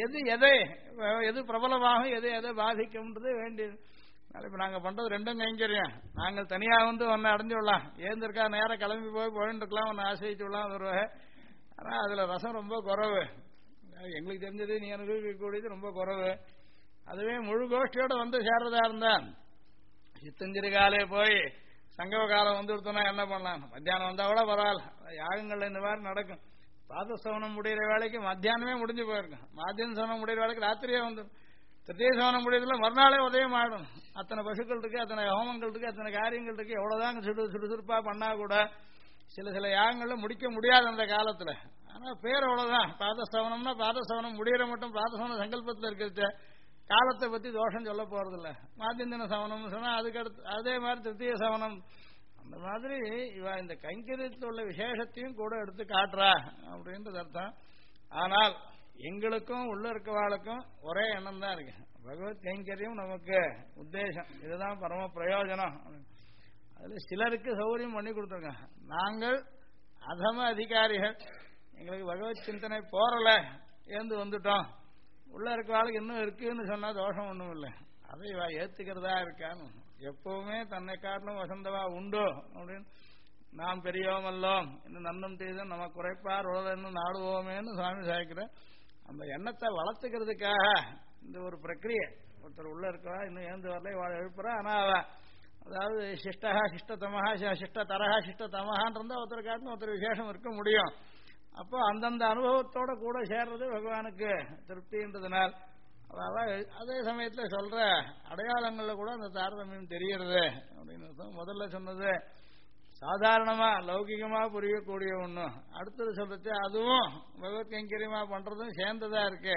எது பிரபலமாகும், எதை பாதிக்கும்ன்றது வேண்டியது. இப்ப நாங்க பண்றது 2ம் கைங்கரியம். நாங்கள் தனியா வந்து ஒன்னு அடைஞ்சு விடலாம், ஏந்திருக்கா நேரம் கிளம்பி போயிட்டு இருக்கலாம், ஒன்னு ஆசிரிச்சு விடலாம் ஒரு வகை. ஆனா அதுல ரசம் ரொம்ப குறைவு. எங்களுக்கு தெரிஞ்சது நீ அனுபவிக்கக்கூடியது ரொம்ப குறைவு. அதுவே முழு கோஷ்டியோட வந்து சேர்றதா இருந்தா சித்தஞ்சிறு காலே போய் சங்கம காலம் வந்து கொடுத்தோம்னா என்ன பண்ணலாம், மத்தியானம் வந்தா கூட பரவாயில்ல. யாகங்கள்ல இந்த மாதிரி நடக்கும். பாதசவனம் முடிகிற வேலைக்கு மத்தியானமே முடிஞ்சு போயிருக்கும், மாத்தியம் சவனம் முடிகிற வேலைக்கு ராத்திரியே வந்துடும், திருத்திய சவனம் முடியறதுல மறுநாளே உதயம் ஆயிடும். அத்தனை பசுக்கள் இருக்கு, அத்தனை ஹோமங்கள் இருக்கு, அத்தனை காரியங்கள் இருக்கு. எவ்வளவுதான் சுறுசுறுப்பா பண்ணா கூட சில யாகங்கள்ல முடிக்க முடியாது அந்த காலத்துல. ஆனா பேர் அவ்வளவுதான், பாதசவனம்னா பாதசவனம் முடிகிற மட்டும் பாதசவன சங்கல்பத்தில் இருக்கிற காலத்தை பத்தி தோஷம் சொல்ல போறதில்ல. மாத்தியந்தின சவனம்னு சொன்னா அதுக்கு அடுத்து அதே மாதிரி திருத்திய சவனம், அந்த மாதிரி இவ இந்த கைங்கரியத்தில் உள்ள விசேஷத்தையும் கூட எடுத்து காட்டுறா அப்படின்றது அர்த்தம். ஆனால் எங்களுக்கும் உள்ள இருக்கவாளுக்கும் ஒரே எண்ணம் தான் இருக்கு, பகவத் கைங்கரியம் நமக்கு உத்தேசம், இதுதான் பரம பிரயோஜனம். அதுல சிலருக்கு சௌகரியம் பண்ணி கொடுத்துருக்காங்க. நாங்கள் அதம அதிகாரிகள், எங்களுக்கு பகவத் சிந்தனை போறல, ஏந்து வந்துட்டோம், உள்ள இருக்கவாளுக்கு இன்னும் இருக்குன்னு சொன்னா தோஷம் ஒண்ணும் இல்லை. அதை இவ ஏத்துக்கிறதா இருக்கான்னு. எப்பவுமே தன்னை காட்டிலும் வசந்தவா உண்டோ அப்படின்னு, நாம் பெரியோம் அல்லோம் இன்னும் நன்னம் செய்தும் நம்ம குறைப்பார் உலகம் நாடுவோமேன்னு சுவாமி சாய்க்கிற அந்த எண்ணத்தை வளர்த்துக்கிறதுக்காக இந்த ஒரு பிரக்கிரியை. ஒருத்தர் உள்ள இருக்கவா இன்னும் ஏந்து வரல, இவாளை எழுப்புறா. ஆனா அவ அதாவது சிஷ்டகா சிஷ்டதமஹா சிஷ்டதரஹா சிஷ்டதமஹான் இருந்தா ஒருத்தர் காட்டிலும் ஒருத்தர் விசேஷம் இருக்க முடியும். அப்போ அந்தந்த அனுபவத்தோட கூட சேர்றது பகவானுக்கு திருப்தின்றதுனால் அதே சமயத்துல சொல்ற அடையாளங்கள்ல கூட அந்த தாரதமியம் தெரியறது அப்படின்னு முதல்ல சொன்னது சாதாரணமா லௌகிகமா புரியக்கூடிய ஒண்ணு. அடுத்தது சொல்றது அதுவும் பகவத் கைங்கரியமா பண்றதும் சேர்ந்ததா இருக்கு.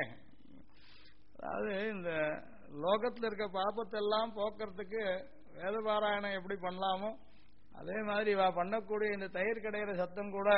அதாவது இந்த லோகத்துல இருக்க பாப்பத்தை எல்லாம் போக்குறதுக்கு வேத பாராயணம் எப்படி பண்ணலாமோ அதே மாதிரி இவ பண்ணக்கூடிய இந்த தயிர் கடையிற சத்தம் கூட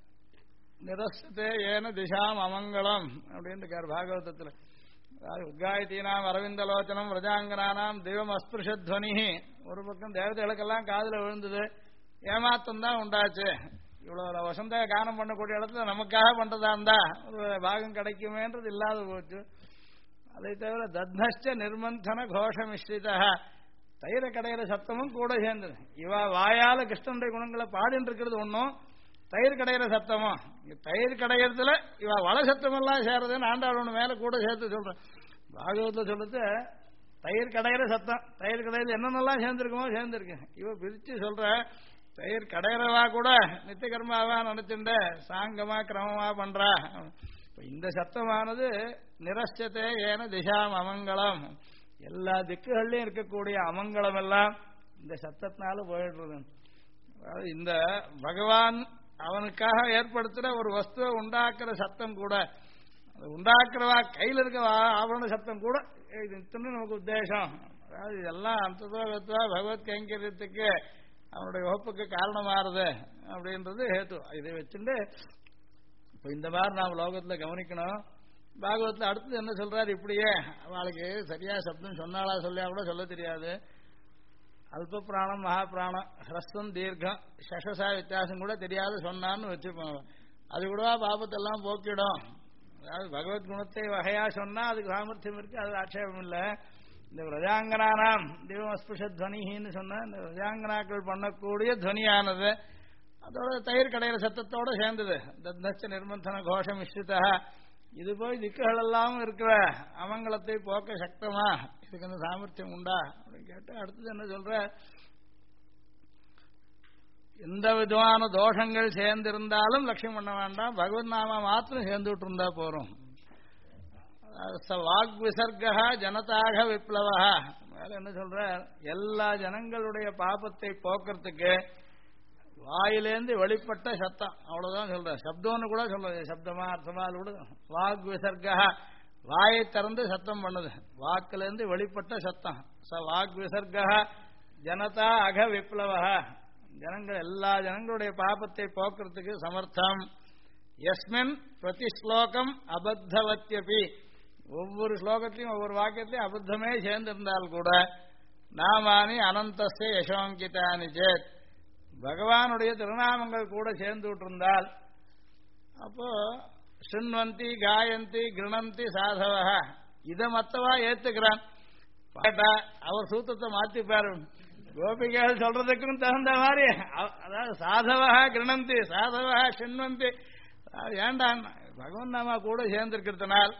நிரஸ்தே ஏன திசாம் அமங்கலம் அப்படின்னு பாகவதத்துல. அதாவது உத்காயத்தீனாம் அரவிந்தலோச்சனம் ரஜாங்கனானாம் தெய்வம் அஸ்பிருஷத்வனி. ஒரு பக்கம் தேவதைகளுக்கெல்லாம் காதுல விழுந்தது, ஏமாத்தம் தான் உண்டாச்சு. இவ்வளவு வசந்த கானம் பண்ணக்கூடிய இடத்துல நமக்காக பண்றதா இருந்தா ஒரு பாகம் கிடைக்குமேன்றது இல்லாத போச்சு. அதை தவிர தத்னஷ்ட நிர்மந்தன கோஷ மிஸ்ரிதா, தயிர கடையிற சத்தமும் கூட சேர்ந்தது. இவ வாயால கிருஷ்ணனுடைய குணங்களை பாடிட்டு இருக்கிறது ஒன்னும், தயிர் கடையிற சத்தமும். தயிர் கடையிறதுல இவ வள சத்தம் எல்லாம் சேர்றதுன்னு ஆண்டாள் ஒண்ணு மேல கூட சேர்த்து சொல்றேன். பாகவத்துல சொல்றது தயிர் கடையிற சத்தம், தயிர் கடையில என்னென்னலாம் சேர்ந்திருக்குமோ சேர்ந்திருக்கு. இவ பிரிச்சு சொல்ற தயிர் கடையிறவா கூட நித்திய கர்மாவா நினைச்சுட்ட சாங்கமா கிரமமா பண்றா. இந்த சத்தமானது நிரஸ்டத்தை ஏன திசாம் அமங்கலம், எல்லா திக்குகள்லயும் இருக்கக்கூடிய அமங்கலம் எல்லாம் இந்த சத்தத்தினால போயிடுறது. இந்த பகவான் அவனுக்காக ஏற்படுத்துற ஒரு வஸ்துவை உண்டாக்குற சத்தம் கூட, உண்டாக்குறவா கையில் இருக்க ஆவரண சத்தம் கூட இத்தனை நமக்கு உத்தேசம். அதாவது இதெல்லாம் அந்த பகவத் கைங்கரியத்துக்கு அவனுடைய வகுப்புக்கு காரணமாறுது அப்படின்றது ஹேத்து. இதை வச்சுட்டு இப்ப இந்த மாதிரி நாம் லோகத்துல கவனிக்கணும். பாகவத்துல அடுத்தது என்ன சொல்றாரு, இப்படியே அவளுக்கு சரியா சப்தம் சொன்னாலா சொல்லியா கூட சொல்ல தெரியாது. அல்ப பிராணம் மகா பிராணம் ஹ்ரஸ்வம் தீர்க்கம் சஷசா வித்தியாசம் கூட தெரியாது சொன்னான்னு வச்சுப்போம். அது கூடவா பாபத்தெல்லாம் போக்கிடும். அதாவது பகவத் குணத்தை வகையா சொன்னா அதுக்கு சாமர்த்தியம் இருக்கு, அது ஆட்சேபம் இல்லை. இந்த பிரஜாங்கனானாம் திவமஸ்புஷ துவனின்னு சொன்ன இந்த பிரஜாங்கனாக்கள் பண்ணக்கூடிய துவனியானது அதோட தயிர் கடையிற சத்தத்தோட சேர்ந்தது. தத்னச்ச நிர்மந்தன கோஷ மிஸ்ரிதா, இது போய் திக்குகள் எல்லாம் இருக்கிற அமங்கலத்தை போக்க சக்தமா இதுக்கு அந்த சாமர்த்தியம் உண்டா அப்படின்னு கேட்டு அடுத்தது என்ன சொல்ற, எந்த விதமான தோஷங்கள் சேர்ந்திருந்தாலும் லட்சியம் பண்ண வேண்டாம், பகவத் நாம மாத்திரம் சேர்ந்துட்டு இருந்தா போறோம். வாக் விசர்க ஜனதாக விப்ளவா, வேற என்ன சொல்ற, எல்லா ஜனங்களுடைய பாபத்தை போக்குறதுக்கு வாயிலேந்து வெளிப்பட்ட சத்தம், அவ்வளவுதான் சொல்ற. சப்தம்னு கூட சொல்றது, சப்தமா அர்த்தமா கூட. வாக் விசர்கா, வாயை திறந்து சத்தம் பண்ணுது, வாக்குலேருந்து வெளிப்பட்ட சத்தம். ச வாக் விசர்கா ஜனதா அக விப்ளவ, ஜனங்கள் எல்லா ஜனங்களுடைய பாபத்தை போக்குறதுக்கு சமர்த்தம். யஸ்மின் பிரதி ஸ்லோகம் அபத்தவத்யபி, ஒவ்வொரு ஸ்லோகத்திலையும் ஒவ்வொரு வாக்கியத்திலையும் அபத்தமே சேர்ந்திருந்தால் கூட நாமானி அனந்தஸ்ய யசோங்கிதானி சேத், பகவானுடைய திருநாமங்கள் கூட சேர்ந்து விட்டிருந்தால் அப்போ சுண்வந்தி காயந்தி கிருணந்தி சாதவ, இதை மத்தவா ஏத்துக்கிறான். அவர் சூத்திரத்தை மாத்திப்பாரு, கோபிகைகள் சொல்றதுக்கும் தகுந்த மாதிரி. அதாவது சாதவா கிருணந்தி, சாதவா சுண்வந்தி, ஏண்டான் பகவான் நாமா கூட சேர்ந்திருக்கிறதுனால்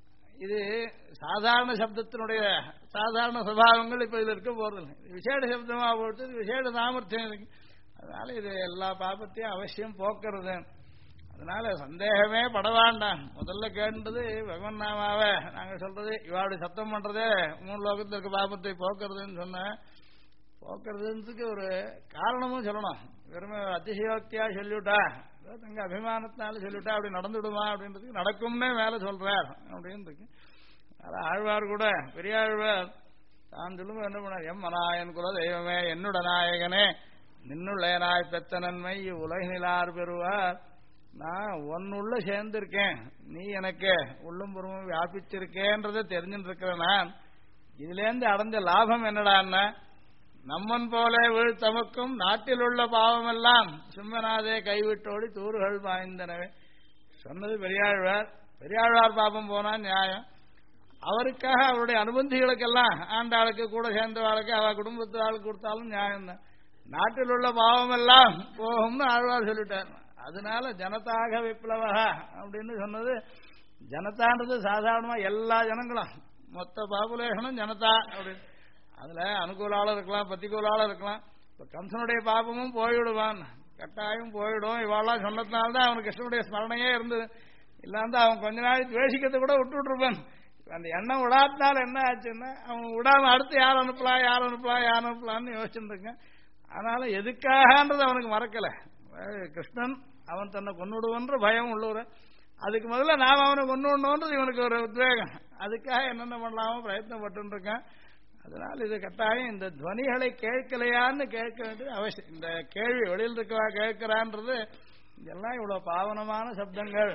இது சாதாரண சப்தத்தினுடைய சாதாரண சுபாவங்கள் இப்ப இதுல இருக்க போறது, விசேட சப்தமா போட்டு விசேட சாமர்த்தியம் இருக்கு. அதனால இது எல்லா பாபத்தையும் அவசியம் போக்குறது. அதனால சந்தேகமே படவாண்டாம். முதல்ல கேட்டது பகவன் நாமாவை நாங்க சொல்றது, இவாளுடைய சத்தம் பண்றதே 3 லோகத்தில் இருக்க பாபத்தை போக்குறதுன்னு சொன்ன, போக்குறதுக்கு ஒரு காரணமும் சொல்லணும். வெறுமே அதிசயோக்தியா சொல்லிவிட்டா, தங்க அபிமானத்தினால சொல்லிவிட்டா அப்படி நடந்துடுமா அப்படின்றதுக்கு நடக்கும்னே மேல சொல்றார் அப்படின்னு இருக்கு. அதான் ஆழ்வார் கூட, பெரியாழ்வார் தான் சொல்லும்போது என்ன பண்ணார், எம் மனாயன் குல தெய்வமே என்னுட நாயகனே நின்னுள்ளேனாய் பெத்த நன்மை உலகினிலார் பெறுவார். நான் ஒன்னுள்ள சேர்ந்திருக்கேன், நீ எனக்கு உள்ளும் புறமும் வியாபிச்சிருக்கேன்றதை தெரிஞ்சுட்டு இருக்கிறேன். நான் இதுலேருந்து அடைஞ்ச லாபம் என்னடான்னா, நம்மன் போல வீழ்த்தமக்கும் நாட்டில் உள்ள பாவமெல்லாம் சிம்மநாதே கைவிட்டோடி தூறுகள் பாய்ந்தனவே சொன்னது பெரியாழ்வார். பெரியாழ்வார் பாபம் போனா நியாயம், அவருக்காக அவருடைய அனுபந்திகளுக்கெல்லாம் ஆண்டாளுக்கு கூட சேர்ந்த வாழ்க்கை அவ குடும்பத்து ஆளுக்கு கொடுத்தாலும் நியாயம்தான். நாட்டில் உள்ள பாவமெல்லாம் போகும்னு ஆழ்வார் சொல்லிட்டார். அதனால ஜனதாக விப்ளவா அப்படின்னு சொன்னது, ஜனதான்றது சாதாரணமா எல்லா ஜனங்களும் மொத்த பாப்புலேஷனும் ஜனதா அப்படின்னு. அதுல அனுகூலாலும் இருக்கலாம் பிரதிகூலாலும் இருக்கலாம். இப்ப கம்சனுடைய பாபமும் போய்விடுவான், கட்டாயம் போயிடும். இவாளெல்லாம் சொன்னதுனால்தான் அவனுக்கு கிருஷ்ணனுடைய ஸ்மரணையே இருந்தது. இல்லாந்தா அவன் கொஞ்ச நாள் துவேஷிக்கிறத கூட விட்டுருப்பான். அந்த எண்ணம் விடாதனால என்ன ஆச்சுன்னா, அவன் விடாம அடுத்து யார் அனுப்பலான்னு யோசிச்சுட்டு இருக்கான். அதனால எதுக்காகன்றது அவனுக்கு மறக்கல. கிருஷ்ணன் அவன் தன்னை கொன்னுடுவன்ற பயம் உள்ளவர், அதுக்கு முதல்ல நாம் அவனை கொன்னுடணுன்றது இவனுக்கு ஒரு உத்வேகம். அதுக்காக என்னென்ன பண்ணலாமோ பிரயத்னப்பட்டு இருக்கான். அதனால இது கட்டாயம் இந்த துவனிகளை கேட்கலையான்னு கேட்க வேண்டியது அவசியம். இந்த கேள்வி வெளியில் இருக்கவா கேட்கிறான்றது, இதெல்லாம் இவ்வளவு பாவனமான சப்தங்கள்,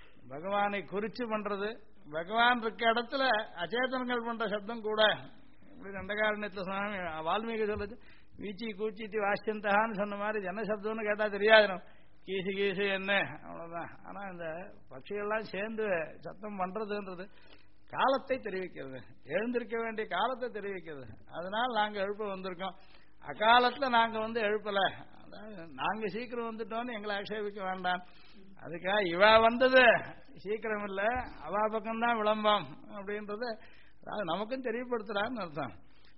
பகவானை குறிச்சு பண்றது. பகவான் இருக்க இடத்துல அச்சேதனங்கள் பண்ற சப்தம் கூட இப்படி தண்டகாரண்யத்துல சுவாமி வால்மீகி சொல்லுது, வீச்சி கூச்சித்தி வாசியந்தகான்னு சொன்ன மாதிரி ஜன சப்தம்னு கேட்டா தெரியாது, கீசு கீசு என்ன அவ்வளவுதான். ஆனா இந்த பட்சிகள்லாம் சேர்ந்து சத்தம் பண்றதுன்றது காலத்தை தெரிவிக்கிறது, எழுந்திருக்க வேண்டிய காலத்தை தெரிவிக்கிறது. அதனால நாங்க எழுப்ப வந்திருக்கோம். அகாலத்துல நாங்க எழுப்பல, நாங்க சீக்கிரம் வந்துட்டோம்னு எங்களை ஆட்சேபிக்க வேண்டாம். அதுக்காக இவா வந்தது சீக்கிரம் இல்ல, அவா பக்கம்தான் விளம்பம் அப்படின்றது நமக்கும் தெரியப்படுத்துறான்னு அர்த்தம்.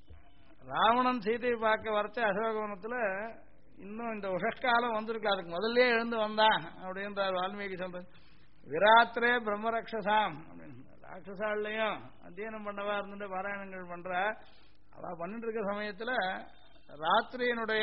ராவணன் சீதையை பார்க்க வரச்ச அசோகவனத்துல இன்னும் இந்த உஷக்காலம் வந்திருக்கு, அதுக்கு முதல்ல எழுந்து வந்தான் அப்படின்றார் வால்மீகி சொல்றது. விராத்திரே பிரம்மரக்ஷசாம் அப்படின்னு, ராட்சசாலையும் அத்தியனம் பண்ணவா இருந்துட்டு பாராயணங்கள் பண்ற, அவ பண்ணிட்டு இருக்க சமயத்துல ராத்திரியினுடைய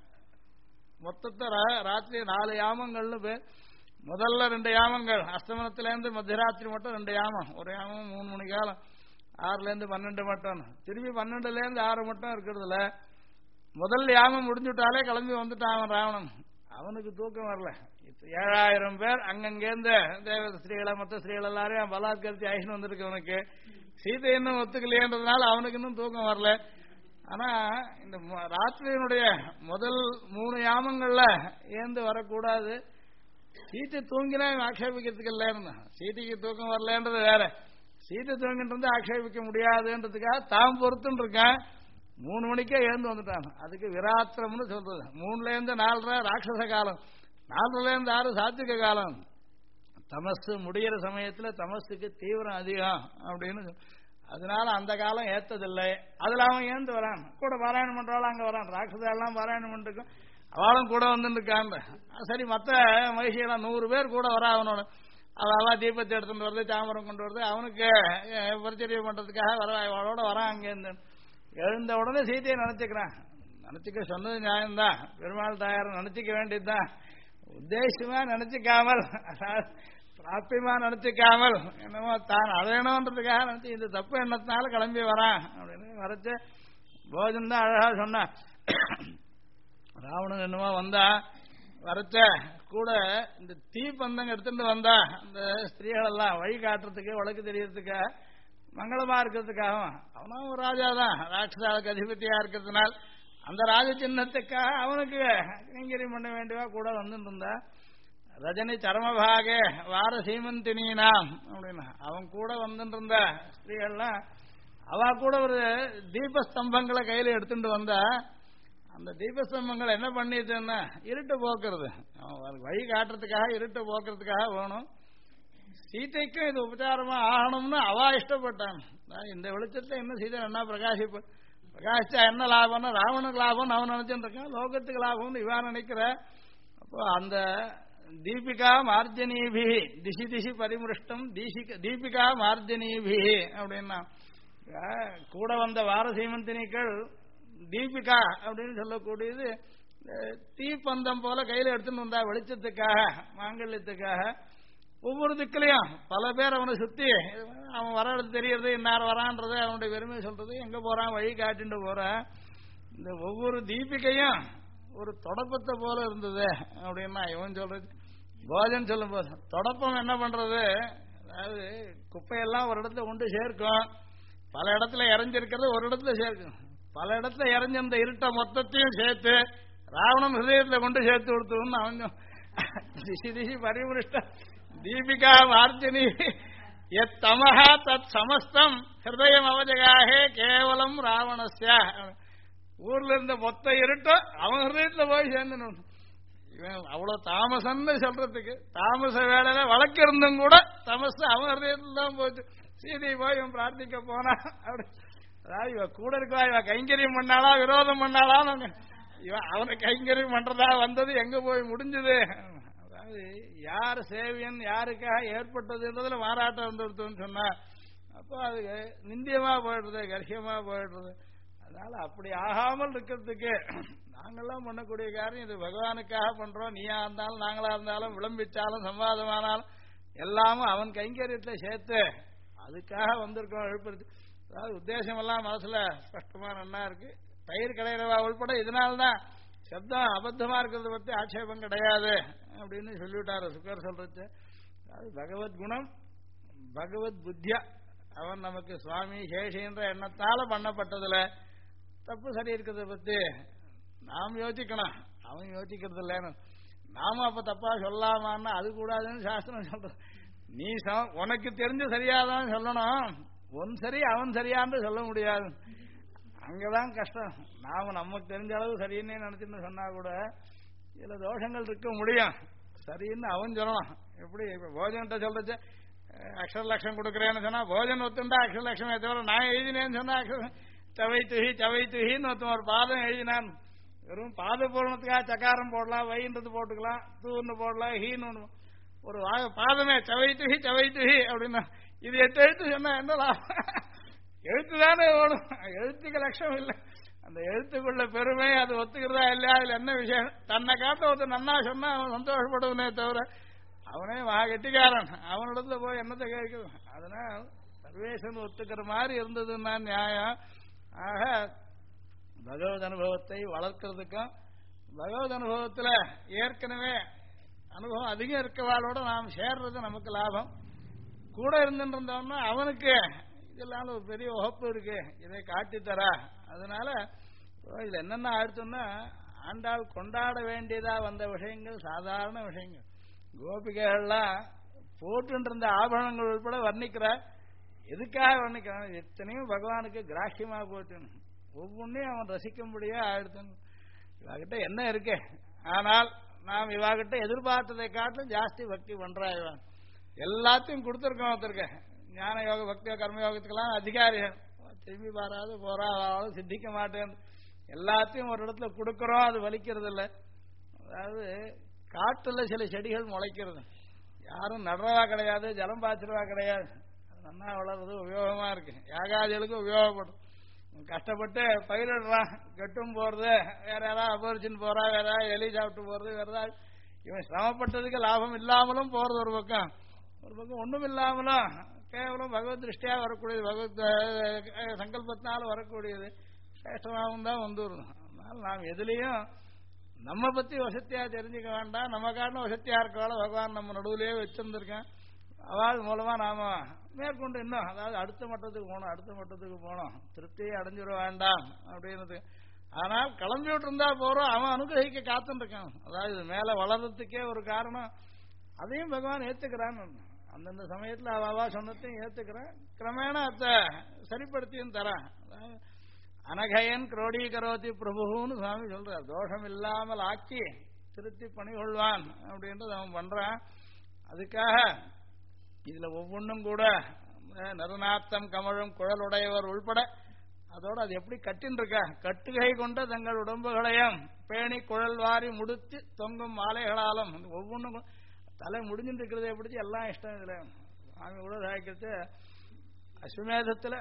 மொத்தத்தை ராத்திரி 4 யாமங்கள்னு பேர். முதல்ல 2 யாமங்கள் அஸ்தமனத்திலேருந்து மத்தியராத்திரி மட்டும் 2 யாமம், ஒரு யாமம் 3 மணி காலம், 6லேருந்து 12 மட்டும், திரும்பி 12லேருந்து 6 மட்டும் இருக்கிறதுல முதல் யாமம் முடிஞ்சுட்டாலே கிளம்பி வந்துட்டான் அவன் ராவணன். அவனுக்கு தூக்கம் வரல. 7000 பேர் அங்கங்கேருந்து தேவ ஸ்திரீகளை மற்ற ஸ்திரீகள் எல்லாரையும் பலாத்கரித்து ஆயிஷன் வந்திருக்கு. அவனுக்கு சீதை இன்னும் ஒத்துக்கலையன்றதுனால அவனுக்கு இன்னும் தூக்கம் வரல. ஆனா இந்த ராத்திரியினுடைய முதல் 3 யாமங்கள்ல ஏந்து வரக்கூடாது, சீத்தை தூங்கினா ஆக்ஷேபிக்கிறதுக்கு இல்லைன்னு. சீதைக்கு தூக்கம் வரலன்றது வேற, சீத்தை தூங்கிட்டு ஆக்ஷேபிக்க முடியாதுன்றதுக்காக தாம் பொறுத்துன்னு இருக்கான். 3 மணிக்கே எழுந்து வந்துட்டான். அதுக்கு விராத்திரம்னு சொல்றது. 3லேருந்து 4 ராட்சச காலம், 4லேருந்து 6 சாத்விக காலம். தமசு முடிகிற சமயத்துல தமசுக்கு தீவிரம் அதிகம் அப்படின்னு. அதனால அந்த காலம் ஏத்ததில்லை. அதுல அவன் ஏந்து வரான், கூட பாராயணம் பண்றாலும் அங்க வரான். ராட்சசெல்லாம் பாராயணம் பண்ணிருக்கும், அவளும் கூட வந்துருக்கான். சரி, மற்ற மகிழ்ச்சியெல்லாம் 100 பேர் கூட வரா அவனோட. அவ தீபத்தை எடுத்துட்டு வருது, சாமரம் கொண்டு வருது, அவனுக்கு பரிச்சரியம் பண்றதுக்காக வர அவளோட வரான். அங்கேருந்து எழுந்த உடனே சீதையை நினைச்சுக்கிறான். நினைச்சுக்க சொன்னது நியாயம்தான், பெருமாள் தாயார நினைச்சுக்க வேண்டியதுதான். உத்தேசமா நினைச்சுக்காமல், பிராப்பியமா நினைச்சுக்காமல், என்னமோ தான் அடையணும்ன்றதுக்காக நினைச்சு இந்த தப்பு எண்ணத்தினால கிளம்பி வரான் அப்படின்னு வரைச்சு போஜன் தான் அழகா சொன்னான். ராவணன் என்னமோ வந்தா வரைச்ச கூட இந்த தீப்பந்தங்க எடுத்துட்டு வந்தா அந்த ஸ்திரீகள் எல்லாம் வழி காட்டுறதுக்கு வழக்கு தெரியறதுக்காக மங்களமா இருக்கிறதுக்காகவும், அவனும் ஒரு ராஜா தான், ராட்சசாவுக்கு அதிபதியா இருக்கிறதுனால அந்த ராஜ சின்னத்துக்காக அவனுக்கு கைங்கரியம் பண்ண வேண்டியவா கூட வந்துட்டு இருந்தா. ரஜினி சரமபாக வார சீமந்தினாம் அப்படின்னா அவன் கூட வந்துட்டு இருந்த ஸ்திரீகள்லாம் அவ கூட ஒரு தீபஸ்தம்பங்களை கையில எடுத்துட்டு வந்தா. அந்த தீபஸ்தம்பங்கள் என்ன பண்ணிட்டுன்னா இருட்டு போக்குறது, வழி காட்டுறதுக்காக இருட்டு போக்குறதுக்காக வேணும். சீதைக்கும் இது உபச்சாரமா ஆகணும்னு அவ இஷ்டப்பட்டான். இந்த வெளிச்சத்துல இன்னும் சீதை என்ன பிரகாசிச்சா என்ன லாபம்னா ராவனுக்கு லாபம்னு அவன் நினைச்சுட்டு இருக்கான், லோகத்துக்கு லாபம்னு இவன் நினைக்கிற. அப்போ அந்த தீபிகா மார்ஜனீபி திசி திசி பரிமிருஷ்டம் தீபிகா மார்ஜனீபி அப்படின்னா கூட வந்த வாரசீமந்தினிகள் தீபிகா அப்படின்னு சொல்லக்கூடியது தீப்பந்தம் போல கையில எடுத்துன்னு வந்தா வெளிச்சத்துக்காக மாங்கல்யத்துக்காக. ஒவ்வொரு திக்கிலையும் பல பேர் அவனை சுத்தி அவன் வர தெரியறது, இன்னார் வரான்றது, அவனுடைய பெருமையை சொல்றது, எங்க போறான் வழி காட்டிட்டு போறான். இந்த ஒவ்வொரு தீபிகையும் ஒரு தொடப்பத்தை போல இருந்தது அப்படின்னா இவன் சொல்றது. போஜன் சொல்லும் போது தொடப்பம் என்ன பண்றது, அதாவது குப்பையெல்லாம் ஒரு இடத்துல கொண்டு சேர்க்கும், பல இடத்துல இறஞ்சிருக்கிறது ஒரு இடத்துல சேர்க்கும், பல இடத்துல இறஞ்சி அந்த இருட்ட மொத்தத்தையும் சேர்த்து ராவணன் ஹிருதயத்துல கொண்டு சேர்த்து கொடுத்தோம்னு அவன் திசி திசி பரிமிருஷ்ட தீபிகா மார்ஜினி எத் தமஹா தத் சமஸ்தம் ஹிருதயம் அவஜகாஹே கேவலம் ராவணஸ்ய. ஊர்ல இருந்த மொத்த இருட்டும் அவன் ஹிருதயத்துல போய் சேர்ந்து இவன் அவ்வளவு தாமசம்னு சொல்றதுக்கு, தாமச வேலையில வழக்கு இருந்தும் கூட தமசு அவன் ஹிருதயத்துல தான் போச்சு. சீதை போய் இவன் பிரார்த்திக்க போனா அப்படி, அதாவது இவ கூட இருக்கா, இவ கைங்கரியம் பண்ணாளா விரோதம் பண்ணாளா, இவன் அவனை கைங்கரியம் பண்றதா வந்தது எங்க போய் முடிஞ்சது. அதாவது யார் சேவியன் யாருக்காக ஏற்பட்டதுன்றதுல மாறாட்டம் வந்துடுதுன்னு சொன்னா அப்போ அது நிந்தியமா போயிடுறது, கர்ஹியமா போயிடுறது. அதனால அப்படி ஆகாமல் இருக்கிறதுக்கு நாங்கெல்லாம் பண்ணக்கூடிய காரியம் இது பகவானுக்காக பண்றோம். நீயா இருந்தாலும் நாங்களா இருந்தாலும் விளம்பிச்சாலும் சம்வாதமானாலும் எல்லாமும் அவன் கைங்கரியத்துல சேர்த்து அதுக்காக வந்திருக்கோம் எழுப்புறது. அதாவது உத்தேசம் எல்லாம் மனசுல ஸ்பஷ்டமா நல்லா இருக்கு. தயிர் கடையிறவா உள்பட இதனால்தான் சப்தம் அபத்தமா இருக்கிறத பத்தி ஆட்சேபம் கிடையாது அப்படின்னு சொல்லிவிட்டாரு சுக்கர் சொல்றது. அதாவது பகவத் குணம் பகவத் புத்தியா அவன் நமக்கு சுவாமி சேஷின்ற எண்ணத்தால பண்ணப்பட்டதுல தப்பு சரி இருக்கிறத பத்தி நாம் யோசிக்கணும், அவன் யோசிக்கிறது இல்லைன்னு. நாம அப்ப தப்பா சொல்லாமான்னா அது கூடாதுன்னு சாஸ்திரம் சொல்றது. நீ உனக்கு தெரிஞ்ச சரியாதான் சொல்லணும், ஒன் சரி அவன் சரியான்னு சொல்ல முடியாது. அங்கதான் கஷ்டம். நாம நமக்கு தெரிஞ்ச அளவு சரின்னு நினைச்சுன்னு சொன்னா கூட இதுல தோஷங்கள் இருக்க முடியும். சரின்னு அவன் சொல்லணும். எப்படி இப்ப போஜன்கிட்ட சொல்றச்சு அக்ஷர லட்சம் கொடுக்குறேன்னு சொன்னா போஜன் ஒத்துண்டா அக்ஷர லட்சமே தவிர நான் எழுதினேன்னு சொன்னா சவை துகின்னு ஒருத்தன் ஒரு பாதம் எழுதினான். வெறும் பாத பூரணத்துக்காக சக்காரம் போடலாம், வைன்றது போட்டுக்கலாம், தூன்னு போடலாம், ஹீன்னு ஒண்ணு ஒரு பாதமே சவை துகி அப்படின்னா இது 8 எழுத்து சொன்னா என்ன எழுத்துதானே ஓடும், எழுத்துக்கு லட்சம் இல்லை. அந்த எழுத்துக்குள்ள பெருமை அது ஒத்துக்கிறதா இல்லையா, அதுல என்ன விஷயம், தன்னை காட்ட ஒருத்தர் நன்னா சொன்னா அவன் சந்தோஷப்படுவனே தவிர அவனே மகா கெட்டிக்காரன், அவனிடத்துல போய் என்னத்தை கேட்கும். அதனால சர்வேசன் ஒத்துக்கிற மாதிரி இருந்ததுன்னா நியாயம். ஆக பகவத் அனுபவத்தை வளர்க்கறதுக்கும் பகவத் அனுபவத்துல ஏற்கனவே அனுபவம் அதிகம் இருக்கவாளோட நாம் சேர்றது நமக்கு லாபம். கூட இருந்துருந்தோம்னா அவனுக்கு இதெல்லாம் ஒரு பெரிய உகப்பு இருக்கு, இதை காட்டித்தரா. அதனால இதுல என்னென்ன ஆயிடுச்சுன்னா ஆண்டாள் கொண்டாட வேண்டியதா வந்த விஷயங்கள் சாதாரண விஷயங்கள். கோபிகைகள்லாம் போட்டு இருந்த ஆபரணங்கள் உட்பட வர்ணிக்கிற, எதுக்காக வர்ணிக்கிறான், எத்தனையும் பகவானுக்கு கிராஹ்யமா போச்சு, ஒவ்வொன்றையும் அவன் ரசிக்கும்படியா ஆயிடுச்சுன்னு. இவாகிட்ட என்ன இருக்கு, ஆனால் நாம் இவாகிட்ட எதிர்பார்த்ததை காட்டிலும் ஜாஸ்தி பக்தி பண்றா. இவன் எல்லாத்தையும் கொடுத்துருக்கோம். ஒருத்தருக்க ஞான யோக பக்தி கர்மயோகத்துக்கெல்லாம் அதிகாரிகள் திரும்பி பாராது போறாலும் சித்திக்க மாட்டேன், எல்லாத்தையும் ஒரு இடத்துல கொடுக்கறோம், அது வலிக்கிறது இல்லை. அதாவது காட்டுல சில செடிகள் முளைக்கிறது, யாரும் நடுறவா கிடையாது, ஜலம் பாய்ச்சிருவா கிடையாது, அது நன்னா வளர்றது உபயோகமா இருக்கு, யாகாதிகளுக்கு உபயோகப்படும். கஷ்டப்பட்டு பயிரிடுறான், கெட்டும் போறது, வேற யாராவது அபரிச்சின்னு போறா, வேற யாராவது எலி சாப்பிட்டு போறது, வேற ஏதாவது இவன் சிரமப்பட்டதுக்கு லாபம் இல்லாமலும் போறது ஒரு பக்கம், ஒரு பக்கம் ஒண்ணும் இல்லாமலும் கேவலம் பகவத் திருஷ்டியா வரக்கூடியது, பகவத் சங்கல்பத்தினால வரக்கூடியது சேஷ்டமாகவும் தான் வந்துடும். அதனால நாம் எதுலேயும் நம்ம பத்தி வசதியா தெரிஞ்சுக்க வேண்டாம். நம்ம காரணம் வசதியா இருக்காலும் பகவான் நம்ம நடுவுலயே வச்சிருந்திருக்கேன். அவள் மூலமா நாம மேற்கொண்டு இன்னும் அதாவது அடுத்த மட்டத்துக்கு போனோம், திருப்தியை அடைஞ்சிட வேண்டாம் அப்படின்றது. ஆனால் கிளம்பி விட்டு இருந்தா போறோம், அவன் அனுகிரகிக்க காத்துட்டு இருக்கான். அதாவது மேல வளர்றதுக்கே ஒரு காரணம், அதையும் பகவான் ஏத்துக்கிறான். அந்தந்த சமயத்துல அவா சொன்னதையும் ஏத்துக்கிறேன், கிரமேண அதை சரிப்படுத்தியும் தரான். அனகயன் குரோடீகரோதி பிரபுன்னு சுவாமி சொல்றார். தோஷம் இல்லாமல் ஆக்கி திருத்தி பணி கொள்வான் அப்படின்றது அவன் பண்றான். அதுக்காக இதுல ஒவ்வொன்றும் கூட நறுநாத்தம் கமழும் குழலுடையவர் உள்பட அதோட அது எப்படி கட்டின்னு இருக்கா, கட்டுகை கொண்ட தங்கள் உடம்புகளையும் பேணி குழல் வாரி முடித்து தொங்கும் மாலைகளாலும் ஒவ்வொன்றும் தலை முடிஞ்சுட்டு இருக்கிறத பிடிச்சி எல்லாம் இஷ்டம். இதுல சுவாமி கூட சாய்க்கிறது அஸ்வமேதத்துல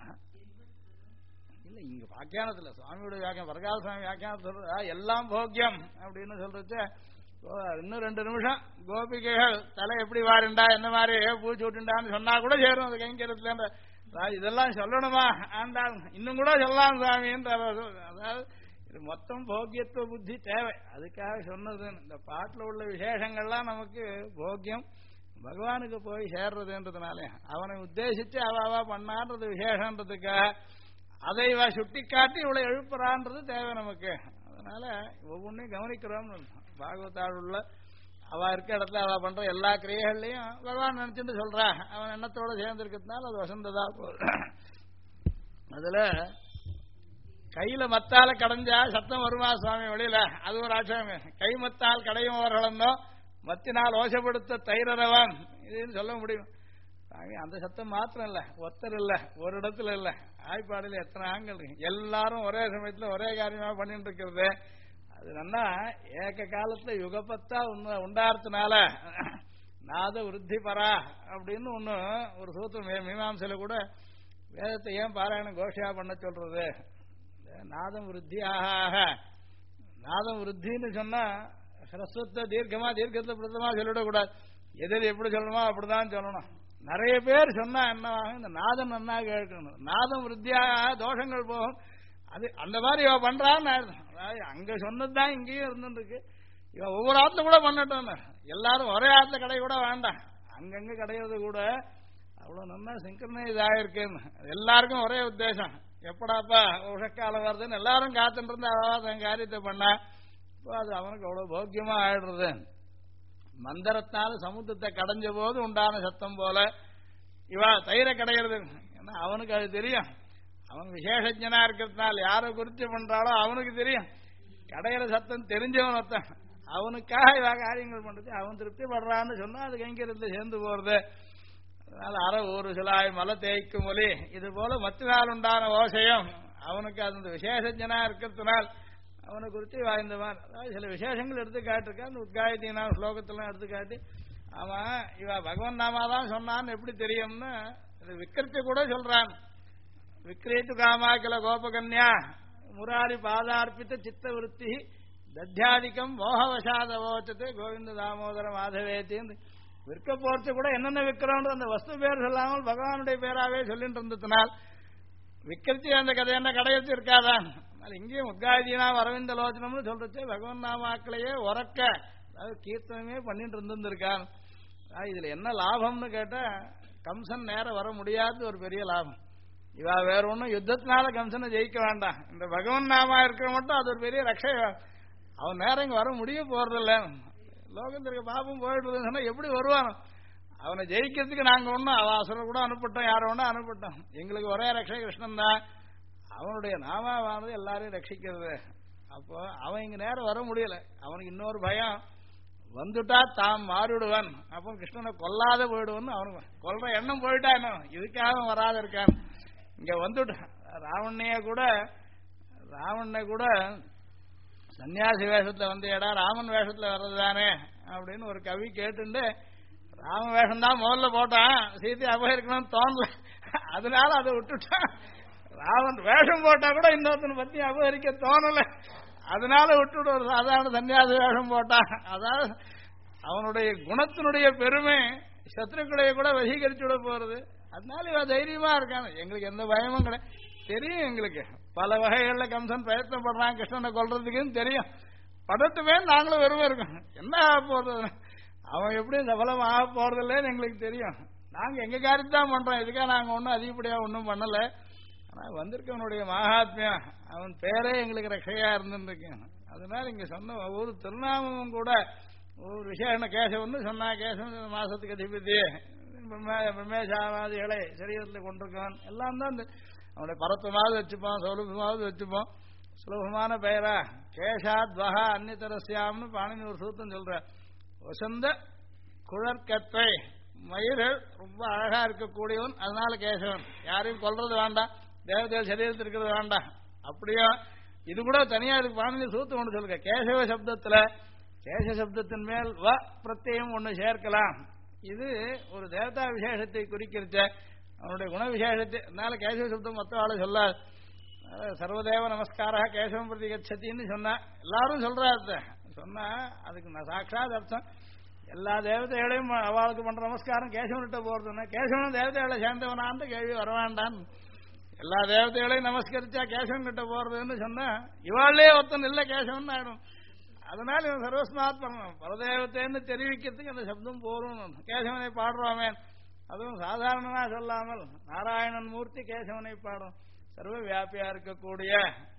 இல்ல, இங்க வியாக்கியானத்துல சுவாமியோட வியாக்கியம் வரகால சுவாமி வியாக்கியானம் சொல்ற எல்லாம் போக்கியம் அப்படின்னு சொல்றது. இன்னும் 2 நிமிஷம் கோபிகைகள் தலை எப்படி வாருண்டா, என்ன மாதிரி பூச்சி விட்டுண்டான்னு சொன்னா கூட சேரும் அது கைங்கிறதுல. இதெல்லாம் சொல்லணுமா ஆண்டாள், இன்னும் கூட சொல்லலாம் சுவாமின்ற. அதாவது இது மொத்தம் போக்கியத்துவ புத்தி தேவை, அதுக்காக சொன்னது. இந்த பாட்டில் உள்ள விசேஷங்கள்லாம் நமக்கு போக்கியம் பகவானுக்கு போய் சேர்றதுன்றதுனாலே அவனை உத்தேசிச்சு அவ பண்ணான்றது விசேஷன்றதுக்காக அதை இவ சுட்டி காட்டி இவளை எழுப்புறான்றது தேவை நமக்கு. அதனால ஒவ்வொன்றையும் கவனிக்கிறோம். பாகவதாள் உள்ள அவ இருக்க இடத்துல அவ பண்ற எல்லா கிரியைகள்லையும் பகவான் நினைச்சுட்டு சொல்றா, அவன் எண்ணத்தோட சேர்ந்து இருக்கிறதுனால அது வசந்ததா போகுது. அதுல கையில மத்தால கடைஞ்சா சத்தம் வருமா சுவாமி வெளியில, அது ஒரு ஆட்சேபம். கை மத்தால் கடையும் அவர்களோ மத்தினால் ஓசைப்படுத்த தைரவன் இதுன்னு சொல்ல முடியும். அந்த சத்தம் மாத்திரம் இல்ல, ஒத்தர் இல்ல, ஒரு இடத்துல இல்ல, ஆய்ப்பாடியில் எத்தனை ஆண்கள் இருக்கு, எல்லாரும் ஒரே சமயத்துல ஒரே காரியமா பண்ணிட்டு இருக்கிறது. அது நல்லா ஏக காலத்துல யுகப்பத்தா உண்டாரத்தினால நாத விருத்தி பரா அப்படின்னு ஒண்ணு ஒரு சூத்திரம் மீமாம்சையில கூட வேதத்தை ஏன் பாராயணம் கோஷியா பண்ண சொல்றது. நாதம் விருத்தி ஆக நாதம் விருத்தின்னு சொன்னா ஹ்ரஸ்வத்தை தீர்க்கத்துல பிரதமா சொல்லிடக்கூடாது, எதில் எப்படி சொல்லணுமோ அப்படிதான் சொல்லணும். நிறைய பேர் சொன்னா என்னவாகும், இந்த நாதம் நன்னா கேட்கணும், நாதம் விருத்தியாக தோஷங்கள் போகும். அது அந்த மாதிரி இவ பண்றான்னு அதாவது அங்க சொன்னதுதான் இங்கேயும் இருந்துருக்கு. இவன் ஒவ்வொரு ஆத்துல கூட பண்ணட்டும், எல்லாரும் ஒரே ஆத்துல கடை கூட வேண்டாம், அங்கங்க கிடையாது கூட அவ்வளவு நல்லா சிங்கர்னைஸ் ஆயிருக்குன்னு. எல்லாருக்கும் ஒரே உத்தேசம், எப்படாப்பா உஷக்காலம் வருதுன்னு எல்லாரும் காத்துட்டு இருந்து தன் காரியத்தை பண்ணா இப்போ அது அவனுக்கு அவ்வளவு போக்கியமா ஆயிடுறது. மந்திரத்தினால சமுத்திரத்தை கடைஞ்ச போது உண்டான சத்தம் போல இவா தயிரை கடைகிறது. ஏன்னா அவனுக்கு அது தெரியும், அவன் விசேஷஜனா இருக்கிறதுனால யாரை குறித்து பண்றாளோ அவனுக்கு தெரியும். கடையிற சத்தம் தெரிஞ்சவன் ஒருத்தன், அவனுக்காக இவ காரியங்கள் பண்றது, அவன் திருப்தி படுறான்னு சொன்னா அது கைங்கிறதுல சேர்ந்து போறது. அதனால ஒரு சிலாய் மலை தேய்க்கும் மொழி இது போல மத்தினால் உண்டான ஓசையும் அவனுக்கு அது விசேஷஜனா இருக்கிறதுனால் அவனை குறித்து வாய்ந்த மாதிரி. அதாவது சில விசேஷங்கள் எடுத்து காட்டிருக்கா, அந்த உத்காயத்தினா ஸ்லோகத்திலாம் எடுத்து காட்டி அவன் இவ பகவன் நாமாதான் சொன்னான்னு எப்படி தெரியும்னு விக்கிரத்தை கூட சொல்றான். விக்ரேத்து காமாக்கில கோபகன்யா முராரி பாதார்ப்பித்த சித்த விருத்தி தத்தியாதிக்கம் மோகவசாதவோச்சது கோவிந்த தாமோதர மாதவேத்தின்னு விற்க போறது கூட என்னென்ன விற்கிறோன்ற அந்த வஸ்து பேர் சொல்லாமல் பகவானுடைய பேராவே சொல்லிட்டு இருந்ததுனால் விக்கிரத்தி அந்த கதை என்ன கடையத்து இருக்காதான். இங்கேயும் உத்காயதீனா அரவிந்த லோச்சனம்னு சொல்றச்சு பகவான் நாமாக்களையே உறக்க அதாவது கீர்த்தனமே பண்ணிட்டு இருந்திருக்கான். இதுல என்ன லாபம்னு கேட்டா கம்சன் நேரம் வர முடியாது ஒரு பெரிய லாபம். இவா வேற ஒன்னும் யுத்தத்தினால கம்சனை ஜெயிக்க வேண்டாம், இந்த பகவான் நாமா இருக்கிற மட்டும் அது ஒரு பெரிய ரட்சை. அவன் நேரம் இங்க வர முடிய போறதில்ல, லோகத்திற்கு பாபம் போயிடுறதுன்னு சொன்னா எப்படி வருவானோ. அவனை ஜெயிக்கிறதுக்கு நாங்க ஒன்னும் அவாசரம் கூட அனுப்பிட்டோம், யார ஒன்னும் அனுப்பிட்டோம், எங்களுக்கு ஒரே ரட்சை கிருஷ்ணன் தான். அவனுடைய நாமாவானது எல்லாரையும் ரட்சிக்கிறது. அப்போ அவன் இங்க நேரம் வர முடியல, அவனுக்கு இன்னொரு பயம் வந்துட்டா தாம் மாறிடுவான், அப்போ கிருஷ்ணனை கொல்லாத போயிடுவான்னு அவனுக்கு கொல்ற எண்ணம் போயிட்டா என்ன இதுக்காக வராத இருக்கான். இங்க வந்துட்டு ராவணனை கூட சன்னியாசி வேஷத்துல வந்து ஏடா ராமன் வேஷத்துல வர்றதுதானே அப்படின்னு ஒரு கவி கேட்டுண்டு ராம வேஷம் தான் முதல்ல போட்டான், சீதை அபகரிக்கணும்னு தோணல, அதனால அதை விட்டுட்டான். ராவன் வேஷம் போட்டா கூட இன்னொருத்தனை பத்தி அபகரிக்க தோணல, அதனால விட்டுட்டு ஒரு சாதாரண சன்னியாசி வேஷம் போட்டான். அதாவது அவனுடைய குணத்தினுடைய பெருமை சத்ருக்களைய கூட வசீகரிச்சு விட போறது. அதனால இவன் தைரியமா இருக்கான், எங்களுக்கு எந்த பயமும் கிடையாது. தெரியும் எங்களுக்கு பல வகைகள்ல கம்சன் பிரயத்னம் பண்றான் கிருஷ்ணனை கொல்றதுக்குன்னு தெரியும். படத்துமே நாங்களும் வெறும் இருக்கோம், என்ன ஆக போறது, அவன் எப்படி சபலம் ஆக போறது இல்லைன்னு எங்களுக்கு தெரியும். நாங்க எங்க காரியத்தை தான் பண்றோம், இதுக்காக நாங்க ஒன்னும் அதிகப்படியா ஒன்றும் பண்ணல. ஆனா வந்திருக்கவனுடைய மகாத்மியம், அவன் பேரே எங்களுக்கு ரட்சையா இருந்துருக்கு. அதனால இங்க சொன்ன ஒவ்வொரு திருநாமமும் கூட ஒவ்வொரு விசேஷ கேசவன்னு சொன்னா, கேசவன் மாசத்துக்கு அதிபதி, பிரம்மேசாவாதிகளை சரீரத்தில் கொண்டிருக்கான், எல்லாம் தான் அவனுடைய பரத்துமாவது வச்சுப்போம், சௌலபமாவது வச்சுப்போம். சுலபமான பெயரா கேசாத்வகா அந்நியதரஸ்யாம்னு பாணினி ஒரு சூத்தம் சொல்ற. வசந்த குழற்கத்தை மயிர்கள் ரொம்ப அழகா இருக்கக்கூடியவன், அதனால கேசவன். யாரையும் கொல்றது வேண்டாம், தேவதைகள் சரீரத்தில் இருக்கிறது வேண்டாம். அப்படியா இது கூட தனியா இருக்கு, பாணினி சூத்தம் ஒன்று சொல்லுங்க. கேசவ சப்தத்துல கேச சப்தத்தின் மேல் வ பிரத்யம் ஒன்று சேர்க்கலாம். இது ஒரு தேவதா விசேஷத்தை குறிக்கிறச்ச அவனுடைய குண விசேஷத்தை. அதனால கேசவ சப்தம் மொத்த ஆளு சொல்லாது. சர்வதேவ நமஸ்காரா கேசவம் பிரதி கச்சத்தின்னு சொன்னா எல்லாரும் சொல்றாரு. சொன்னா அதுக்கு நான் சாட்சாத் அர்த்தம், எல்லா தேவதைகளையும் அவளுக்கு பண்ற நமஸ்காரம் கேசவன்கிட்ட போறதுன்னா கேசவன் தேவதைகளை சேர்ந்தவனான்னு கேள்வி வரவேண்டான். எல்லா தேவதைகளையும் நமஸ்கரிச்சா கேசவன் கிட்ட போறதுன்னு சொன்னா இவாளே ஒருத்தன் இல்ல கேசவன் ஆயிடும். அதனால இவன் சர்வஸ்மாத் பண்ணணும், பரதேவத்தைன்னு தெரிவிக்கிறதுக்கு அந்த சப்தம் போரும். கேசவனை பாடுறோமே, அதுவும் சாதாரணமா சொல்லாமல் நாராயணன் மூர்த்தி கேசவனை பாடும். சர்வ வியாபியா இருக்கக்கூடிய